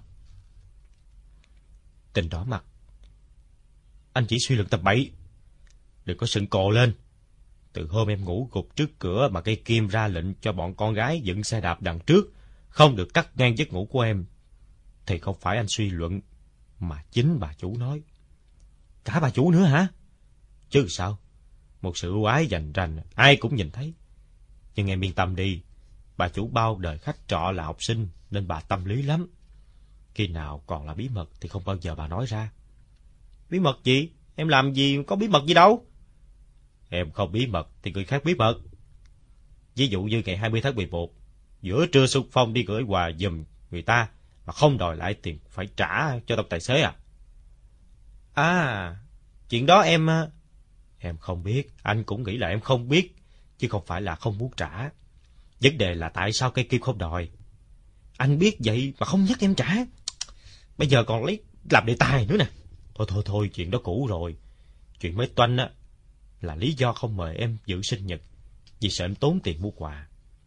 Tình đỏ mặt. Anh chỉ suy luận tầm bậy. Đừng có sừng cồ lên. Từ hôm em ngủ gục trước cửa mà cây kim ra lệnh cho bọn con gái dựng xe đạp đằng trước, không được cắt ngang giấc ngủ của em, thì không phải anh suy luận, mà chính bà chủ nói. Cả bà chủ nữa hả? Chứ sao? Một sự ưu ái dành rành ai cũng nhìn thấy. Nhưng em yên tâm đi, bà chủ bao đời khách trọ là học sinh nên bà tâm lý lắm. Khi nào còn là bí mật thì không bao giờ bà nói ra. Bí mật gì? Em làm gì có bí mật gì đâu. Em không bí mật thì người khác bí mật. Ví dụ như ngày hai mươi tháng mười một, giữa trưa xung phong đi gửi quà giùm người ta mà không đòi lại tiền phải trả cho tổng tài xế à? À, chuyện đó em... Em không biết, anh cũng nghĩ là em không biết, chứ không phải là không muốn trả. Vấn đề là tại sao cây kim không đòi. Anh biết vậy mà không nhắc em trả. Bây giờ còn lấy làm đề tài nữa nè. Thôi thôi thôi, chuyện đó cũ rồi. Chuyện mới toanh á là lý do không mời em dự sinh nhật, vì sợ em tốn tiền mua quà.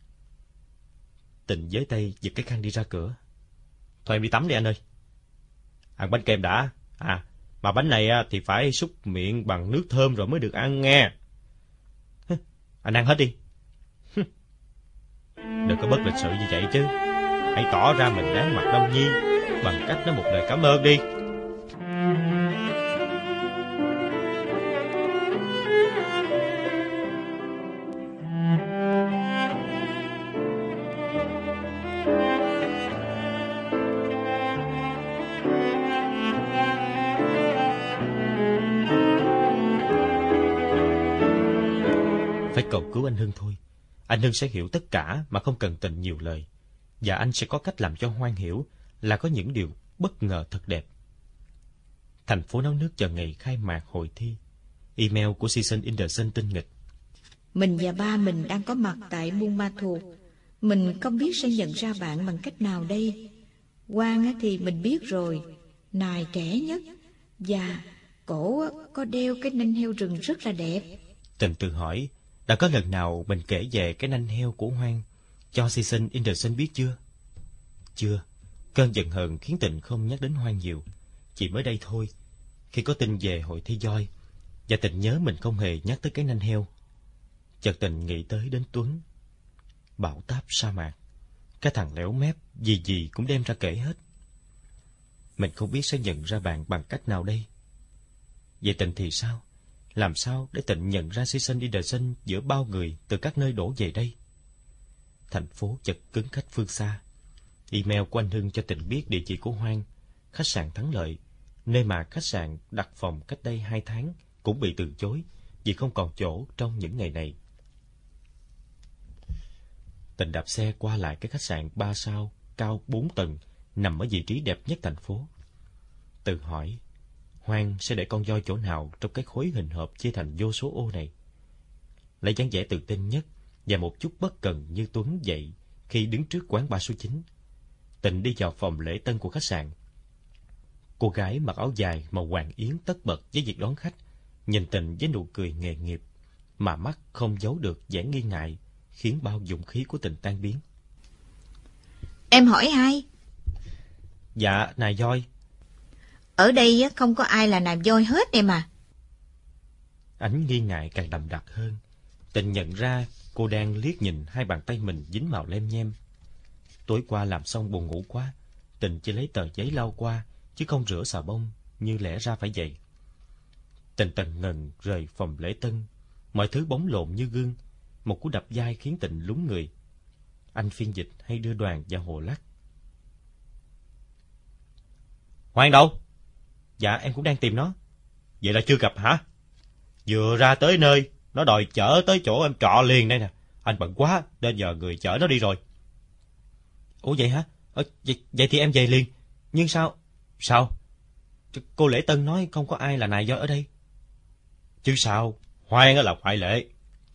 Tình với tay giật cái khăn đi ra cửa. Thôi em đi tắm đi anh ơi. Ăn bánh kem đã. À, mà bánh này thì phải súc miệng bằng nước thơm rồi mới được ăn nghe. Anh ăn hết đi. Đừng có bất lịch sự như vậy chứ. Hãy tỏ ra mình đáng mặt Đông Nhi bằng cách nói một lời cảm ơn đi. Phải cầu cứu anh Hưng thôi. Anh Hưng sẽ hiểu tất cả mà không cần Tịnh nhiều lời. Và anh sẽ có cách làm cho Hoan hiểu là có những điều bất ngờ thật đẹp. Thành phố nấu nước chờ ngày khai mạc hội thi. Email của Season in the Sun tinh nghịch. Mình và ba mình đang có mặt tại Buôn Ma Thuột. Mình không biết sẽ nhận ra bạn bằng cách nào đây. Quang thì mình biết rồi, nài trẻ nhất, và cổ có đeo cái nanh heo rừng rất là đẹp. Tịnh tự hỏi, đã có lần nào mình kể về cái nanh heo của Hoan cho Season in the Sun biết chưa? Chưa. Cơn giận hờn khiến Tịnh không nhắc đến Hoan nhiều. Chỉ mới đây thôi, khi có tin về hội thi voi, và Tịnh nhớ mình không hề nhắc tới cái nanh heo. Chợt Tịnh nghĩ tới đến Tuấn. Bão táp sa mạc, cái thằng lẻo mép gì gì cũng đem ra kể hết. Mình không biết sẽ nhận ra bạn bằng cách nào đây. Vậy Tịnh thì sao? Làm sao để Tịnh nhận ra Season in the Sun giữa bao người từ các nơi đổ về đây? Thành phố chật cứng khách phương xa. Email của anh Hưng cho Tịnh biết địa chỉ của Hoan, khách sạn Thắng Lợi, nơi mà khách sạn đặt phòng cách đây hai tháng cũng bị từ chối vì không còn chỗ trong những ngày này. Tịnh đạp xe qua lại cái khách sạn ba sao, cao bốn tầng, nằm ở vị trí đẹp nhất thành phố. Tự hỏi, Hoan sẽ để con voi chỗ nào trong cái khối hình hộp chia thành vô số ô này? Lấy dáng vẻ tự tin nhất và một chút bất cần như Tuấn dậy khi đứng trước quán ba số chín, Tịnh đi vào phòng lễ tân của khách sạn. Cô gái mặc áo dài màu hoàng yến tất bật với việc đón khách, nhìn Tịnh với nụ cười nghề nghiệp, mà mắt không giấu được vẻ nghi ngại, khiến bao dũng khí của Tịnh tan biến. Em hỏi ai? Dạ, nài voi. Ở đây không có ai là nài voi hết em à. Ánh nghi ngại càng đậm đặc hơn. Tịnh nhận ra cô đang liếc nhìn hai bàn tay mình dính màu lem nhem. Tối qua làm xong buồn ngủ quá, Tịnh chỉ lấy tờ giấy lau qua, chứ không rửa xà bông như lẽ ra phải vậy. Tịnh tần ngần rời phòng lễ tân, mọi thứ bóng lộn như gương. Một cú đập vai khiến Tịnh lún người. Anh phiên dịch hay đưa đoàn vào hồ lắc. Hoan đâu? Dạ em cũng đang tìm nó. Vậy là chưa gặp hả? Vừa ra tới nơi, nó đòi chở tới chỗ em trọ liền đây nè. Anh bận quá, nên giờ người chở nó đi rồi. Ủa vậy hả? Ờ, vậy, vậy thì em về liền. Nhưng sao? Sao? Cô lễ tân nói không có ai là nài voi ở đây. Chứ sao? Hoan là ngoại lệ.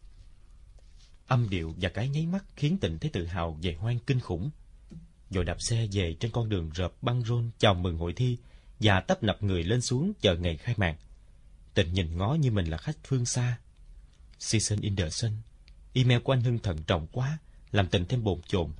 Âm điệu và cái nháy mắt khiến Tịnh thấy tự hào về Hoan kinh khủng. Rồi đạp xe về trên con đường rợp băng rôn chào mừng hội thi và tấp nập người lên xuống chờ ngày khai mạc. Tịnh nhìn ngó như mình là khách phương xa. Season in the Sun. Email của anh Hưng thận trọng quá, làm Tịnh thêm bồn chồn.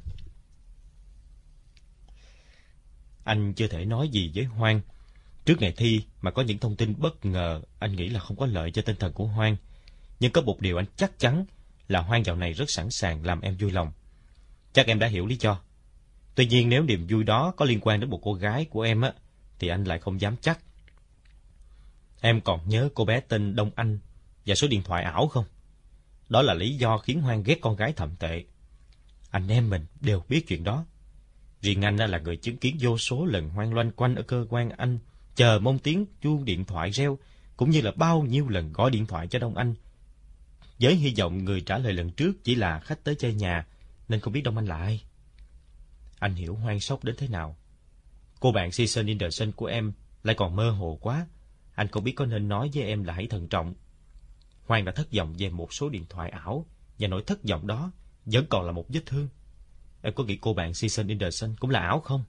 Anh chưa thể nói gì với Hoan. Trước ngày thi mà có những thông tin bất ngờ, anh nghĩ là không có lợi cho tinh thần của Hoan. Nhưng có một điều anh chắc chắn là Hoan dạo này rất sẵn sàng làm em vui lòng. Chắc em đã hiểu lý do. Tuy nhiên nếu niềm vui đó có liên quan đến một cô gái của em á, thì anh lại không dám chắc. Em còn nhớ cô bé tên Đông Anh và số điện thoại ảo không? Đó là lý do khiến Hoan ghét con gái thậm tệ. Anh em mình đều biết chuyện đó. Riêng anh là người chứng kiến vô số lần Hoan loanh quanh ở cơ quan anh, chờ mong tiếng chuông điện thoại reo, cũng như là bao nhiêu lần gọi điện thoại cho Đông Anh, với hy vọng người trả lời lần trước chỉ là khách tới chơi nhà, nên không biết Đông Anh là ai. Anh hiểu Hoan sốc đến thế nào. Cô bạn Season in the Sun của em lại còn mơ hồ quá. Anh không biết có nên nói với em là hãy thận trọng. Hoan đã thất vọng về một số điện thoại ảo, và nỗi thất vọng đó vẫn còn là một vết thương. Em có nghĩ cô bạn Season in the Sun cũng là ảo không?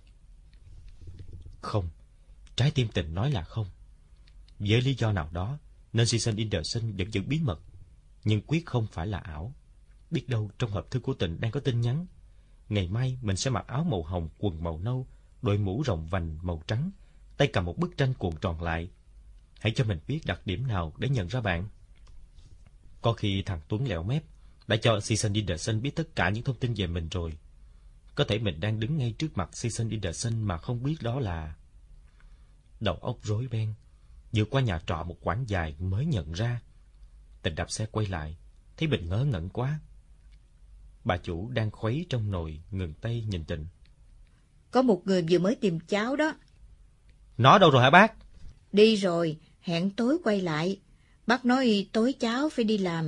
Không. Trái tim Tịnh nói là không. Với lý do nào đó, nên Season in the Sun vẫn giữ bí mật. Nhưng quyết không phải là ảo. Biết đâu trong hộp thư của Tịnh đang có tin nhắn. Ngày mai mình sẽ mặc áo màu hồng, quần màu nâu, đội mũ rộng vành màu trắng, tay cầm một bức tranh cuộn tròn lại. Hãy cho mình biết đặc điểm nào để nhận ra bạn. Có khi thằng Tuấn lẹo mép đã cho Season in the Sun biết tất cả những thông tin về mình rồi. Có thể mình đang đứng ngay trước mặt Season in the Sun mà không biết đó là... Đầu óc rối beng, vượt qua nhà trọ một quãng dài mới nhận ra. Tịnh đạp xe quay lại, thấy mình ngớ ngẩn quá. Bà chủ đang khuấy trong nồi ngừng tay nhìn Tịnh. Có một người vừa mới tìm cháu đó. Nó đâu rồi hả bác? Đi rồi, hẹn tối quay lại. Bác nói tối cháu phải đi làm,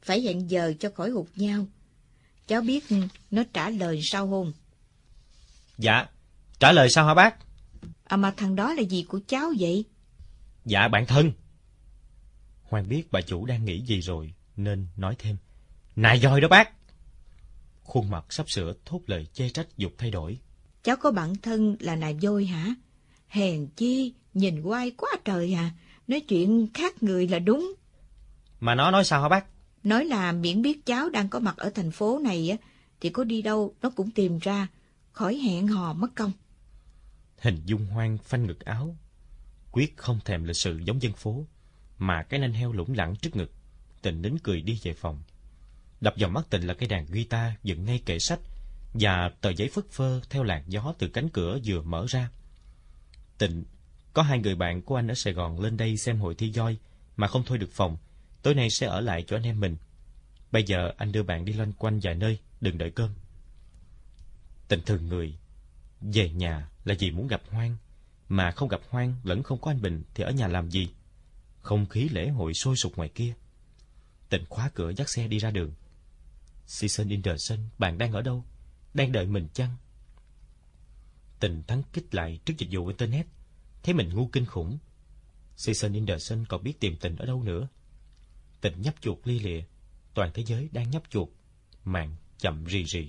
phải hẹn giờ cho khỏi hụt nhau. Cháu biết nó trả lời sao không? Dạ, trả lời sao hả bác? À mà thằng đó là gì của cháu vậy? Dạ, bạn thân. Hoan biết bà chủ đang nghĩ gì rồi, nên nói thêm. Nài voi đó bác. Khuôn mặt sắp sửa thốt lời chê trách dục thay đổi. Cháu có bạn thân là nài voi hả? Hèn chi, nhìn oai quá trời à. Nói chuyện khác người là đúng. Mà nó nói sao hả bác? Nói là miễn biết cháu đang có mặt ở thành phố này á, thì có đi đâu nó cũng tìm ra, khỏi hẹn hò mất công. Hình dung Hoan phanh ngực áo, quyết không thèm lịch sự giống dân phố, mà cái nanh heo lủng lẳng trước ngực. Tình nín cười đi về phòng. Đập vào mắt Tình là cây đàn guitar dựng ngay kệ sách và tờ giấy phất phơ theo làn gió từ cánh cửa vừa mở ra. Tình có hai người bạn của anh ở Sài Gòn lên đây xem hội thi voi mà không thuê được phòng, tối nay sẽ ở lại chỗ anh em mình. Bây giờ anh đưa bạn đi loanh quanh vài nơi, đừng đợi cơm. Tình thường người về nhà là vì muốn gặp Hoan, mà không gặp Hoan lẫn không có anh Bình thì ở nhà làm gì? Không khí lễ hội sôi sục ngoài kia. Tình khóa cửa dắt xe đi ra đường. Season in the Sun, bạn đang ở đâu? Đang đợi mình chăng? Tình thắng kích lại trước dịch vụ internet, thấy mình ngu kinh khủng. Season in the Sun còn biết tìm Tình ở đâu nữa. Tình nhấp chuột lia lịa, toàn thế giới đang nhấp chuột, mạng chậm rì rì.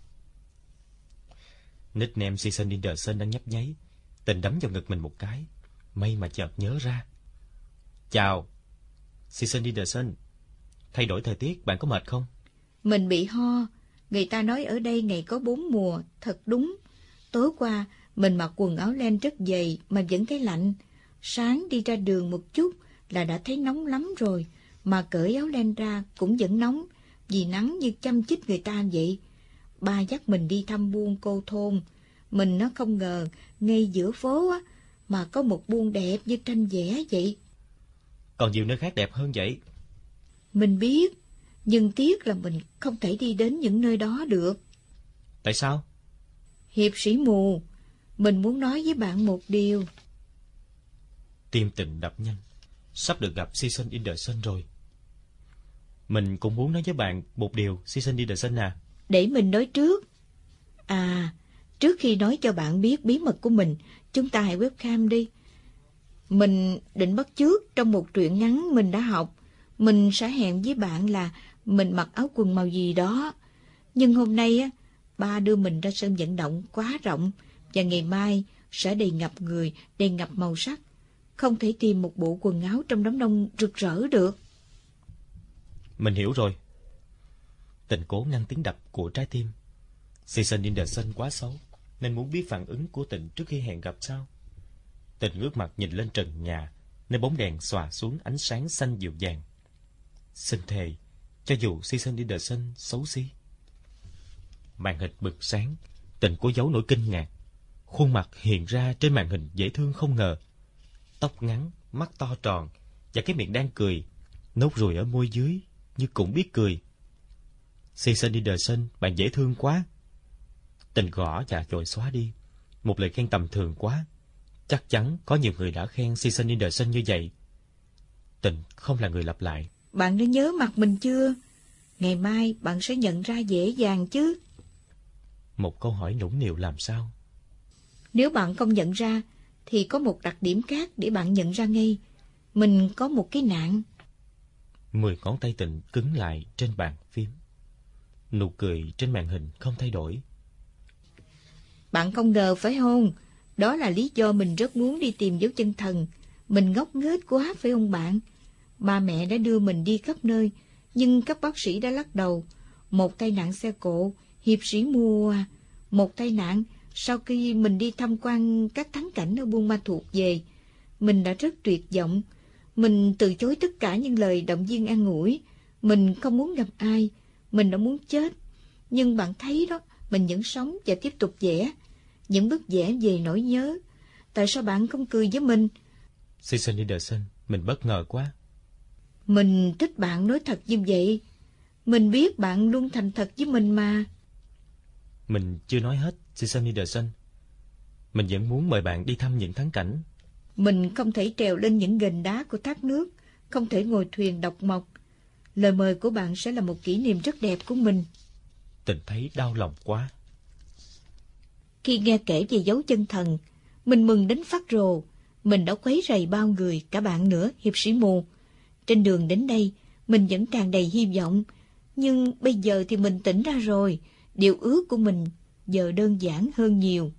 Nickname Season in the Sun đang nhấp nháy. Tình đấm vào ngực mình một cái, may mà chợt nhớ ra. Chào, Season in the Sun. Thay đổi thời tiết, bạn có mệt không? Mình bị ho. Người ta nói ở đây ngày có bốn mùa, thật đúng. Tối qua, mình mặc quần áo len rất dày mà vẫn thấy lạnh. Sáng đi ra đường một chút là đã thấy nóng lắm rồi. Mà cởi áo len ra cũng vẫn nóng, vì nắng như chăm chích người ta vậy. Ba dắt mình đi thăm buôn cô thôn. Mình nó không ngờ, ngay giữa phố á, mà có một buôn đẹp như tranh vẽ vậy. Còn nhiều nơi khác đẹp hơn vậy. Mình biết, nhưng tiếc là mình không thể đi đến những nơi đó được. Tại sao? Hiệp sĩ mù, mình muốn nói với bạn một điều. Tim Tình đập nhanh, sắp được gặp Season in the Sun rồi. Mình cũng muốn nói với bạn một điều, Season in the Sun à. Để mình nói trước. À, trước khi nói cho bạn biết bí mật của mình, chúng ta hãy webcam đi. Mình định bắt chước trong một truyện ngắn mình đã học. Mình sẽ hẹn với bạn là mình mặc áo quần màu gì đó. Nhưng hôm nay á, ba đưa mình ra sân vận động quá rộng, và ngày mai sẽ đầy ngập người, đầy ngập màu sắc. Không thể tìm một bộ quần áo trong đám đông rực rỡ được. Mình hiểu rồi. Tình cố ngăn tiếng đập của trái tim. Season in the Sun quá xấu, nên muốn biết phản ứng của Tình trước khi hẹn gặp sao. Tình ngước mặt nhìn lên trần nhà, nơi bóng đèn xòa xuống ánh sáng xanh dịu dàng. Xin thề, cho dù Season in the Sun xấu xí. Màn hình bừng sáng, Tình cố giấu nỗi kinh ngạc. Khuôn mặt hiện ra trên màn hình dễ thương không ngờ. Tóc ngắn, mắt to tròn, và cái miệng đang cười, nốt ruồi ở môi dưới như cũng biết cười. Season in the Sun, bạn dễ thương quá. Tình gõ và chội xóa đi. Một lời khen tầm thường quá. Chắc chắn có nhiều người đã khen Season in the Sun như vậy. Tình không là người lặp lại. Bạn đã nhớ mặt mình chưa? Ngày mai bạn sẽ nhận ra dễ dàng chứ. Một câu hỏi nũng nịu làm sao? Nếu bạn không nhận ra, thì có một đặc điểm khác để bạn nhận ra ngay. Mình có một cái nạn. Mười ngón tay Tình cứng lại trên bàn phím. Nụ cười trên màn hình không thay đổi. Bạn không ngờ phải không? Đó là lý do mình rất muốn đi tìm dấu chân thần. Mình ngốc nghếch quá phải không bạn? Ba mẹ đã đưa mình đi khắp nơi, nhưng các bác sĩ đã lắc đầu. Một tai nạn xe cộ, hiệp sĩ mùa à. Một tai nạn sau khi mình đi tham quan các thắng cảnh ở Buôn Ma Thuột về. Mình đã rất tuyệt vọng. Mình từ chối tất cả những lời động viên an ủi. Mình không muốn gặp ai. Mình đã muốn chết. Nhưng bạn thấy đó, mình vẫn sống và tiếp tục vẽ. Những bức vẽ về nỗi nhớ. Tại sao bạn không cười với mình? Season in the Sun, mình bất ngờ quá. Mình thích bạn nói thật như vậy. Mình biết bạn luôn thành thật với mình mà. Mình chưa nói hết, Season in the Sun. Mình vẫn muốn mời bạn đi thăm những thắng cảnh. Mình không thể trèo lên những gành đá của thác nước, không thể ngồi thuyền độc mộc. Lời mời của bạn sẽ là một kỷ niệm rất đẹp của mình. Tình thấy đau lòng quá. Khi nghe kể về dấu chân thần, mình mừng đến phát rồ. Mình đã quấy rầy bao người, cả bạn nữa, hiệp sĩ Mù. Trên đường đến đây, mình vẫn tràn đầy hy vọng. Nhưng bây giờ thì mình tỉnh ra rồi. Điều ước của mình giờ đơn giản hơn nhiều.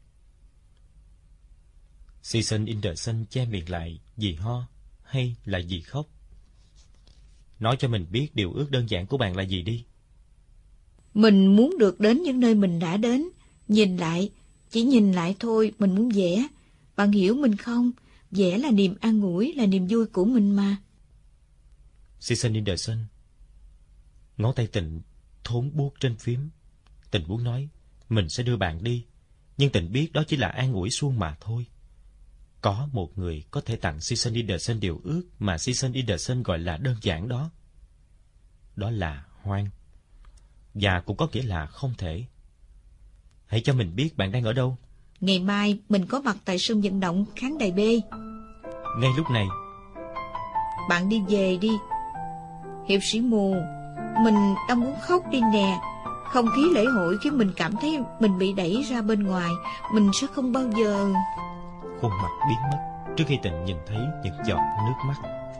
Season in the Sun che miệng lại vì ho hay là vì khóc. Nói cho mình biết điều ước đơn giản của bạn là gì đi. Mình muốn được đến những nơi mình đã đến. Nhìn lại, chỉ nhìn lại thôi, mình muốn vẽ. Bạn hiểu mình không? Vẽ là niềm an ủi, là niềm vui của mình mà. Season in the Sun. Ngón tay Tình thốn buốt trên phím. Tình muốn nói, mình sẽ đưa bạn đi. Nhưng Tình biết đó chỉ là an ủi suông mà thôi. Có một người có thể tặng Season in the Sun điều ước mà Season in the Sun gọi là đơn giản đó. Đó là Hoang. Và cũng có nghĩa là không thể. Hãy cho mình biết bạn đang ở đâu. Ngày mai mình có mặt tại sân vận động khán đài B. Ngay lúc này. Bạn đi về đi. Hiệp sĩ Mù, mình đang muốn khóc đi nè. Không khí lễ hội khiến mình cảm thấy mình bị đẩy ra bên ngoài. Mình sẽ không bao giờ... Khuôn mặt biến mất trước khi Tình nhìn thấy những giọt nước mắt.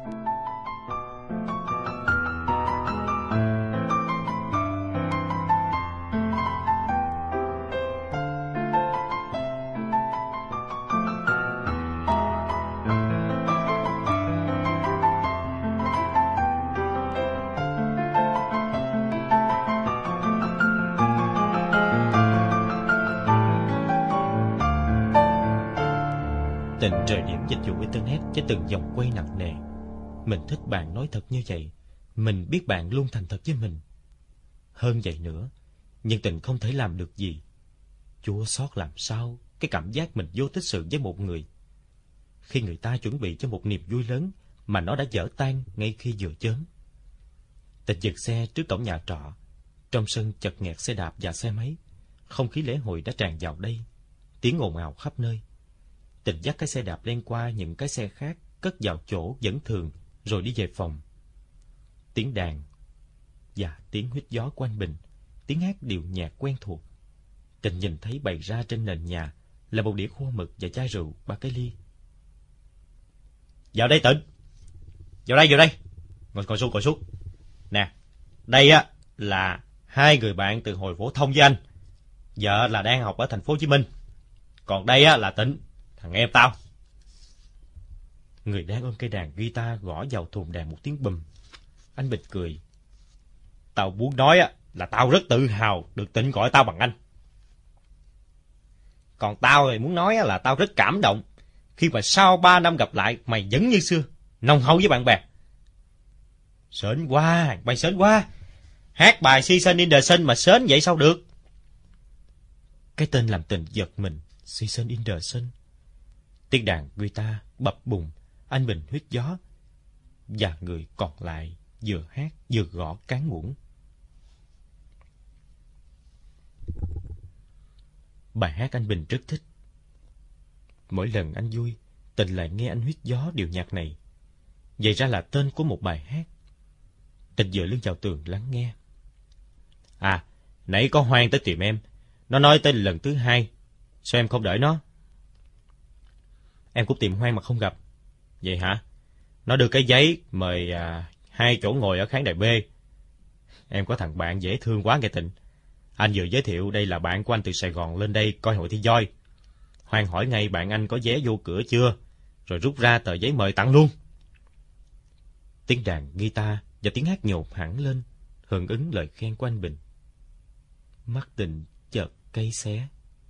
Tình rời điểm dịch vụ Internet với từng dòng quay nặng nề. Mình thích bạn nói thật như vậy. Mình biết bạn luôn thành thật với mình. Hơn vậy nữa, nhưng Tình không thể làm được gì. Chua xót làm sao cái cảm giác mình vô tích sự với một người. Khi người ta chuẩn bị cho một niềm vui lớn mà nó đã vỡ tan ngay khi vừa chớm. Tình dừng xe trước cổng nhà trọ. Trong sân chật nghẹt xe đạp và xe máy. Không khí lễ hội đã tràn vào đây. Tiếng ồn ào khắp nơi. Tình dắt cái xe đạp len qua những cái xe khác, cất vào chỗ vẫn thường, rồi đi về phòng. Tiếng đàn và tiếng huýt gió của anh Bình, tiếng hát điệu nhạc quen thuộc. Tình nhìn thấy bày ra trên nền nhà là một đĩa khô mực và chai rượu ba cái ly. Vào đây Tịnh, vào đây, vào đây, ngồi ngồi xuống, ngồi xuống. Nè, đây á là hai người bạn từ hồi phổ thông với anh, vợ là đang học ở thành phố Hồ Chí Minh. Còn đây á là Tịnh, thằng em tao. Người đang ôm cây đàn guitar gõ vào thùng đàn một tiếng bùm. Anh Bình cười. Tao muốn nói á là tao rất tự hào được Tịnh gọi tao bằng anh. Còn tao thì muốn nói là tao rất cảm động khi mà sau ba năm gặp lại mày vẫn như xưa, nồng hậu với bạn bè. Sến quá, mày sến quá. Hát bài Season in the Sun mà sến vậy sao được? Cái tên làm Tình giật mình. Season in the Sun. Tiếng đàn guitar bập bùng, anh Bình huýt gió, và người còn lại vừa hát vừa gõ cán muỗng. Bài hát anh Bình rất thích. Mỗi lần anh vui, Tình lại nghe anh huýt gió điệu nhạc này. Vậy ra là tên của một bài hát. Tình dựa lưng vào tường lắng nghe. À, nãy có Hoang tới tìm em. Nó nói tới lần thứ hai. Sao em không đợi nó? Em cũng tìm Hoang mà không gặp. Vậy hả? Nó đưa cái giấy mời à, hai chỗ ngồi ở khán đài B. Em có thằng bạn dễ thương quá nghe Tịnh. Anh vừa giới thiệu đây là bạn của anh từ Sài Gòn lên đây coi hội thi voi. Hoang hỏi ngay bạn anh có vé vô cửa chưa, rồi rút ra tờ giấy mời tặng luôn. Tiếng đàn guitar và tiếng hát nhột hẳn lên, hưởng ứng lời khen của anh Bình. Mắt Tình chợt cay xé.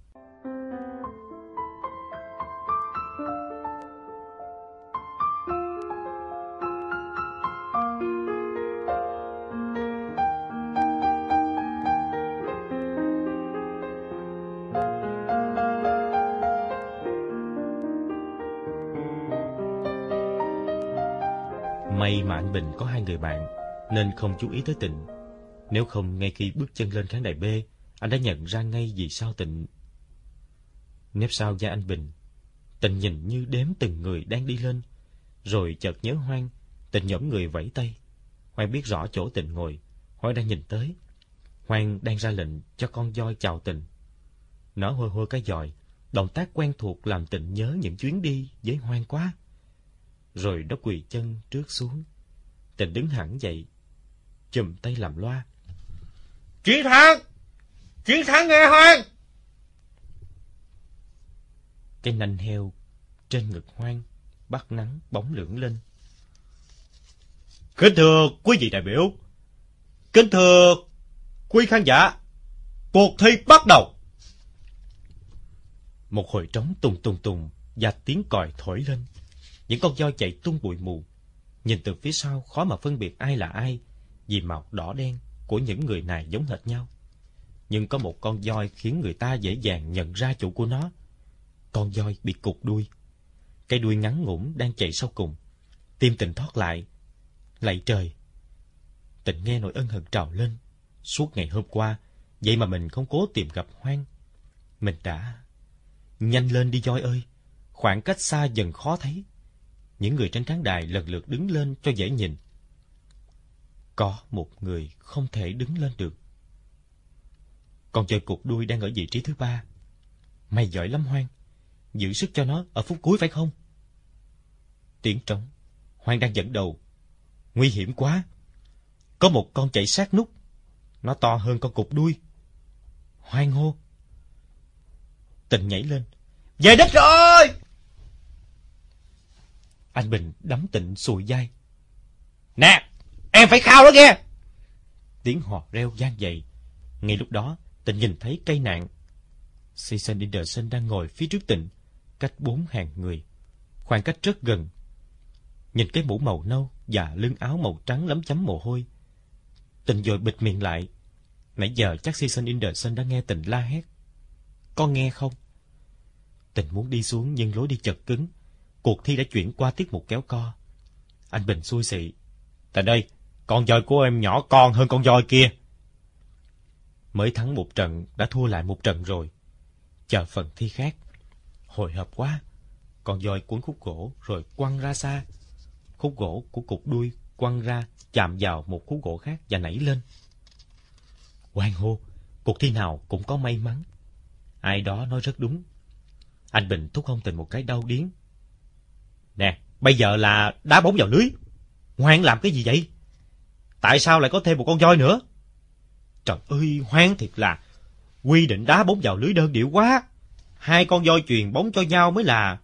May mà anh Bình có hai người bạn, nên không chú ý tới Tịnh. Nếu không, ngay khi bước chân lên khán đài B, anh đã nhận ra ngay vì sao Tịnh. Nép sau vai anh Bình, Tịnh nhìn như đếm từng người đang đi lên, rồi chợt nhớ Hoang. Tịnh nhõm người vẫy tay. Hoan biết rõ chỗ Tình ngồi. Hoan đang nhìn tới. Hoan đang ra lệnh cho con voi chào Tình. Nó hôi hôi cái giòi, động tác quen thuộc làm Tình nhớ những chuyến đi với Hoan quá. Rồi nó quỳ chân trước xuống. Tình đứng hẳn dậy, chùm tay làm loa. Chiến thắng! Chiến thắng nghe Hoan! Cái nanh heo trên ngực Hoan bắt nắng bóng lưỡng lên. Kính thưa quý vị đại biểu, kính thưa quý khán giả, cuộc thi bắt đầu. Một hồi trống tùng tùng tùng và tiếng còi thổi lên. Những con voi chạy tung bụi mù. Nhìn từ phía sau khó mà phân biệt ai là ai, vì màu đỏ đen của những người này giống hệt nhau. Nhưng có một con voi khiến người ta dễ dàng nhận ra chủ của nó. Con voi bị cụt đuôi. Cái đuôi ngắn ngủn đang chạy sau cùng. Tim Tình thoát lại. Lạy trời! Tình nghe nỗi ân hận trào lên. Suốt ngày hôm qua, vậy mà mình không cố tìm gặp Hoan. Mình đã... Nhanh lên đi voi ơi! Khoảng cách xa dần khó thấy. Những người trên khán đài lần lượt đứng lên cho dễ nhìn. Có một người không thể đứng lên được. Con voi cụt đuôi đang ở vị trí thứ ba. Mày giỏi lắm Hoan. Giữ sức cho nó ở phút cuối phải không? Tiếng trống. Hoan đang dẫn đầu. Nguy hiểm quá. Có một con chạy sát nút. Nó to hơn con cụt đuôi. Hoan hô. Tình nhảy lên. Về đích rồi! Anh Bình đấm Tịnh sùi vai. Nè, em phải khao đó nghe! Tiếng hò reo vang dậy. Ngay lúc đó, Tịnh nhìn thấy cây nạn. Season Anderson đang ngồi phía trước Tịnh, cách bốn hàng người, khoảng cách rất gần. Nhìn cái mũ màu nâu và lưng áo màu trắng lấm chấm mồ hôi, Tịnh vội bịt miệng lại. Nãy giờ chắc Season Anderson đã nghe Tịnh la hét. Con nghe không? Tịnh muốn đi xuống nhưng lối đi chật cứng. Cuộc thi đã chuyển qua tiết mục kéo co. Anh Bình xui xị. Tại đây, con voi của em nhỏ con hơn con voi kia. Mới thắng một trận, đã thua lại một trận rồi. Chờ phần thi khác. Hồi hộp quá. Con voi cuốn khúc gỗ rồi quăng ra xa. Khúc gỗ của cục đuôi quăng ra, chạm vào một khúc gỗ khác và nảy lên. Hoan hô, cuộc thi nào cũng có may mắn. Ai đó nói rất đúng. Anh Bình thúc ông Tình một cái đau điếng. Nè, bây giờ là đá bóng vào lưới. Hoan làm cái gì vậy? Tại sao lại có thêm một con voi nữa? Trời ơi, Hoan thiệt là quy định đá bóng vào lưới đơn điệu quá. Hai con voi chuyền bóng cho nhau mới là...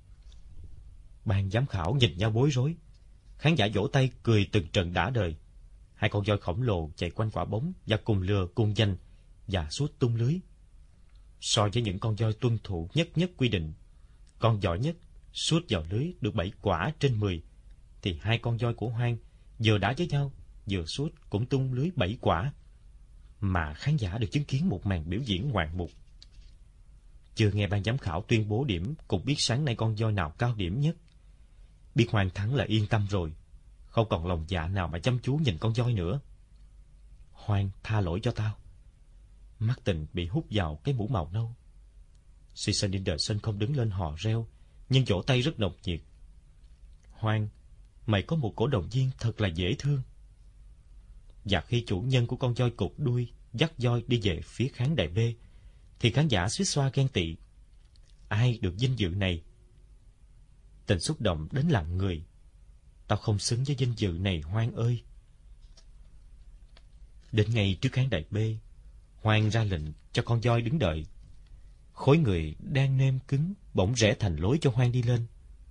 Ban giám khảo nhìn nhau bối rối. Khán giả vỗ tay cười từng trận đã đời. Hai con voi khổng lồ chạy quanh quả bóng và cùng lừa cùng danh và sút tung lưới. So với những con voi tuân thủ nhất nhất quy định, con giỏi nhất sút vào lưới được bảy quả trên mười, thì hai con voi của Hoan vừa đá với nhau vừa sút cũng tung lưới bảy quả. Mà khán giả được chứng kiến một màn biểu diễn ngoạn mục. Chưa nghe ban giám khảo tuyên bố điểm cũng biết sáng nay con voi nào cao điểm nhất. Biết Hoan thắng là yên tâm rồi, không còn lòng dạ nào mà chăm chú nhìn con voi nữa. Hoan, tha lỗi cho tao. Mắt Tình bị hút vào cái mũ màu nâu. Season Anderson không đứng lên hò reo, nhưng vỗ tay rất nồng nhiệt. Hoan, mày có một cổ động viên thật là dễ thương. Và khi chủ nhân của con voi cụt đuôi dắt voi đi về phía khán đài B, thì khán giả xuýt xoa ghen tị. Ai được vinh dự này? Tình xúc động đến lặng người. Tao không xứng với vinh dự này Hoan ơi. Đến ngay trước khán đài B, Hoan ra lệnh cho con voi đứng đợi. Khối người đang nêm cứng bỗng rẽ thành lối cho Hoan đi lên.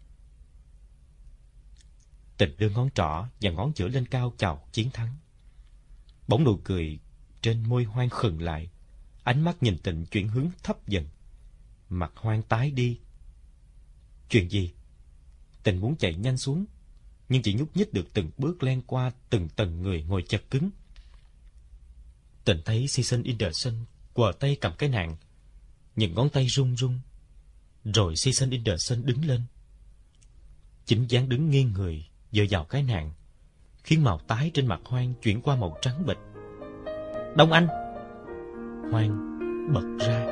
Tình đưa ngón trỏ và ngón giữa lên cao chào chiến thắng. Bỗng nụ cười trên môi Hoan khựng lại. Ánh mắt nhìn Tình chuyển hướng thấp dần. Mặt Hoan tái đi. Chuyện gì? Tình muốn chạy nhanh xuống, nhưng chỉ nhúc nhích được từng bước len qua từng tầng người ngồi chật cứng. Tình thấy Season Anderson quờ tay cầm cái nạn, những ngón tay run run. Rồi Season Anderson đứng lên. Chính dáng đứng nghiêng người dựa vào cái nạn, khiến màu tái trên mặt Hoan chuyển qua màu trắng bệch. Đông Anh! Hoan bật ra.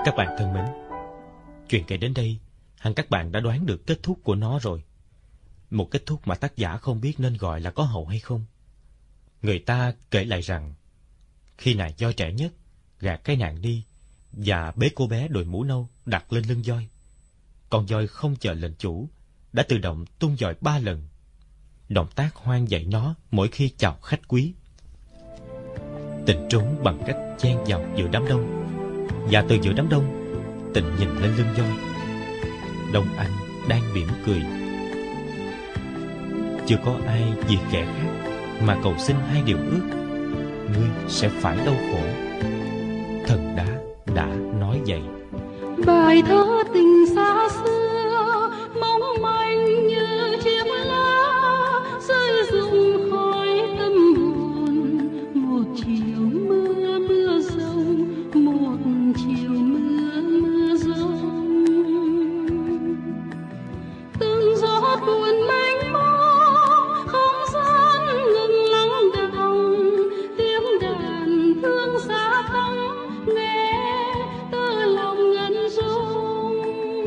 Các bạn thân mến, chuyện kể đến đây, hẳn các bạn đã đoán được kết thúc của nó rồi. Một kết thúc mà tác giả không biết nên gọi là có hậu hay không. Người ta kể lại rằng, khi nàng voi trẻ nhất gạt cái nạn đi và bế cô bé đội mũ nâu đặt lên lưng voi, con voi không chờ lệnh chủ, đã tự động tung dòi ba lần. Động tác hoang dạy nó mỗi khi chào khách quý. Tịnh trốn bằng cách chen vào giữa đám đông, và từ giữa đám đông, Tịnh nhìn lên lưng voi. Đông Anh đang mỉm cười. Chưa có ai vì kẻ khác mà cầu xin hai điều ước: ngươi sẽ phải đau khổ. Thần đá đã nói vậy. Bài thơ tình xa xưa mong manh như chiếc lá rơi rụng khỏi tâm hồn. Một chiều mưa mưa rông, một chiều mưa mưa rông. Từng giọt buồn mênh mông, không gian ngừng lắng đọng. Tiếng đàn thương xa vắng nghe tơ lòng ngân dung.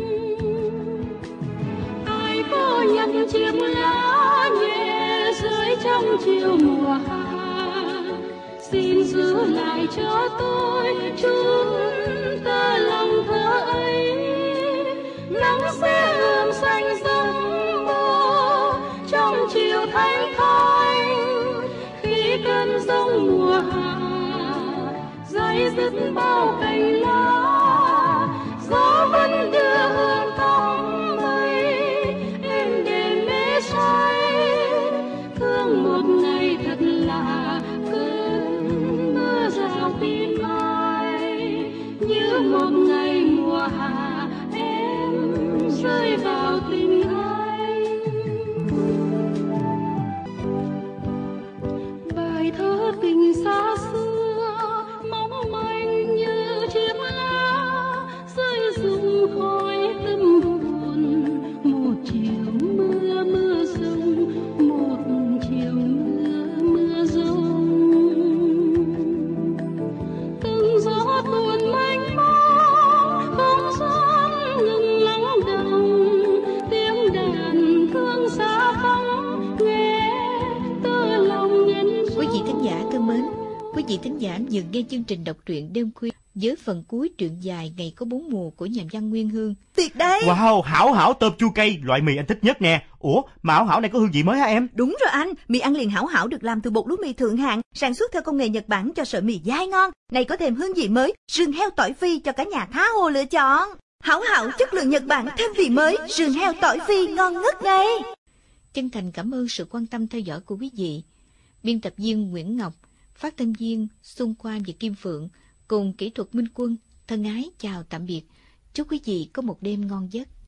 Ai có nhặt chiếc lá nhẹ rơi trong chiều mùa hạ, xin giữ lại cho tôi chút tơ lòng thơ ấy. Nắng sẽ ươm xanh râm mơ trong chiều thanh thanh, khi cơn giông mùa hạ dây dứt bao cành lá. Gió vẫn đưa hương thắm mây em đêm mê say. Thương một ngày thật lạ, cơn mưa rào tim ai, như một ngày mùa hạ em rơi vào tình anh. Bài thơ tình xa xưa mong manh như chiếc lá rơi rụng khỏi tâm hồn. Một chiều mưa mưa rông, một chiều mưa mưa rông. Từng giọt buồn mênh mông, không gian ngừng lắng đọng. Tiếng đàn thương xa vắng nghe tơ lòng nhân dung. Quý vị thính giả thân mến, quý vị thính giả vừa nghe chương trình đọc truyện đêm khuya với phần cuối truyện dài Ngày có bốn mùa của nhà văn Nguyên Hương. Tuyệt đấy. Wow, Hảo Hảo tôm chua cây, loại mì anh thích nhất nè. Ủa, mà Hảo Hảo này có hương vị mới hả em? Đúng rồi anh, mì ăn liền Hảo Hảo được làm từ bột lúa mì thượng hạng, sản xuất theo công nghệ Nhật Bản cho sợi mì dai ngon. Này có thêm hương vị mới, sườn heo tỏi phi cho cả nhà tha hồ lựa chọn. Hảo Hảo chất lượng Nhật Bản thêm vị mới, sườn heo tỏi phi ngon ngất ngây. Chân thành cảm ơn sự quan tâm theo dõi của quý vị. Biên tập viên Nguyễn Ngọc, phát thanh viên Xuân Quang và Kim Phượng cùng kỹ thuật Minh Quân thân ái chào tạm biệt. Chúc quý vị có một đêm ngon giấc.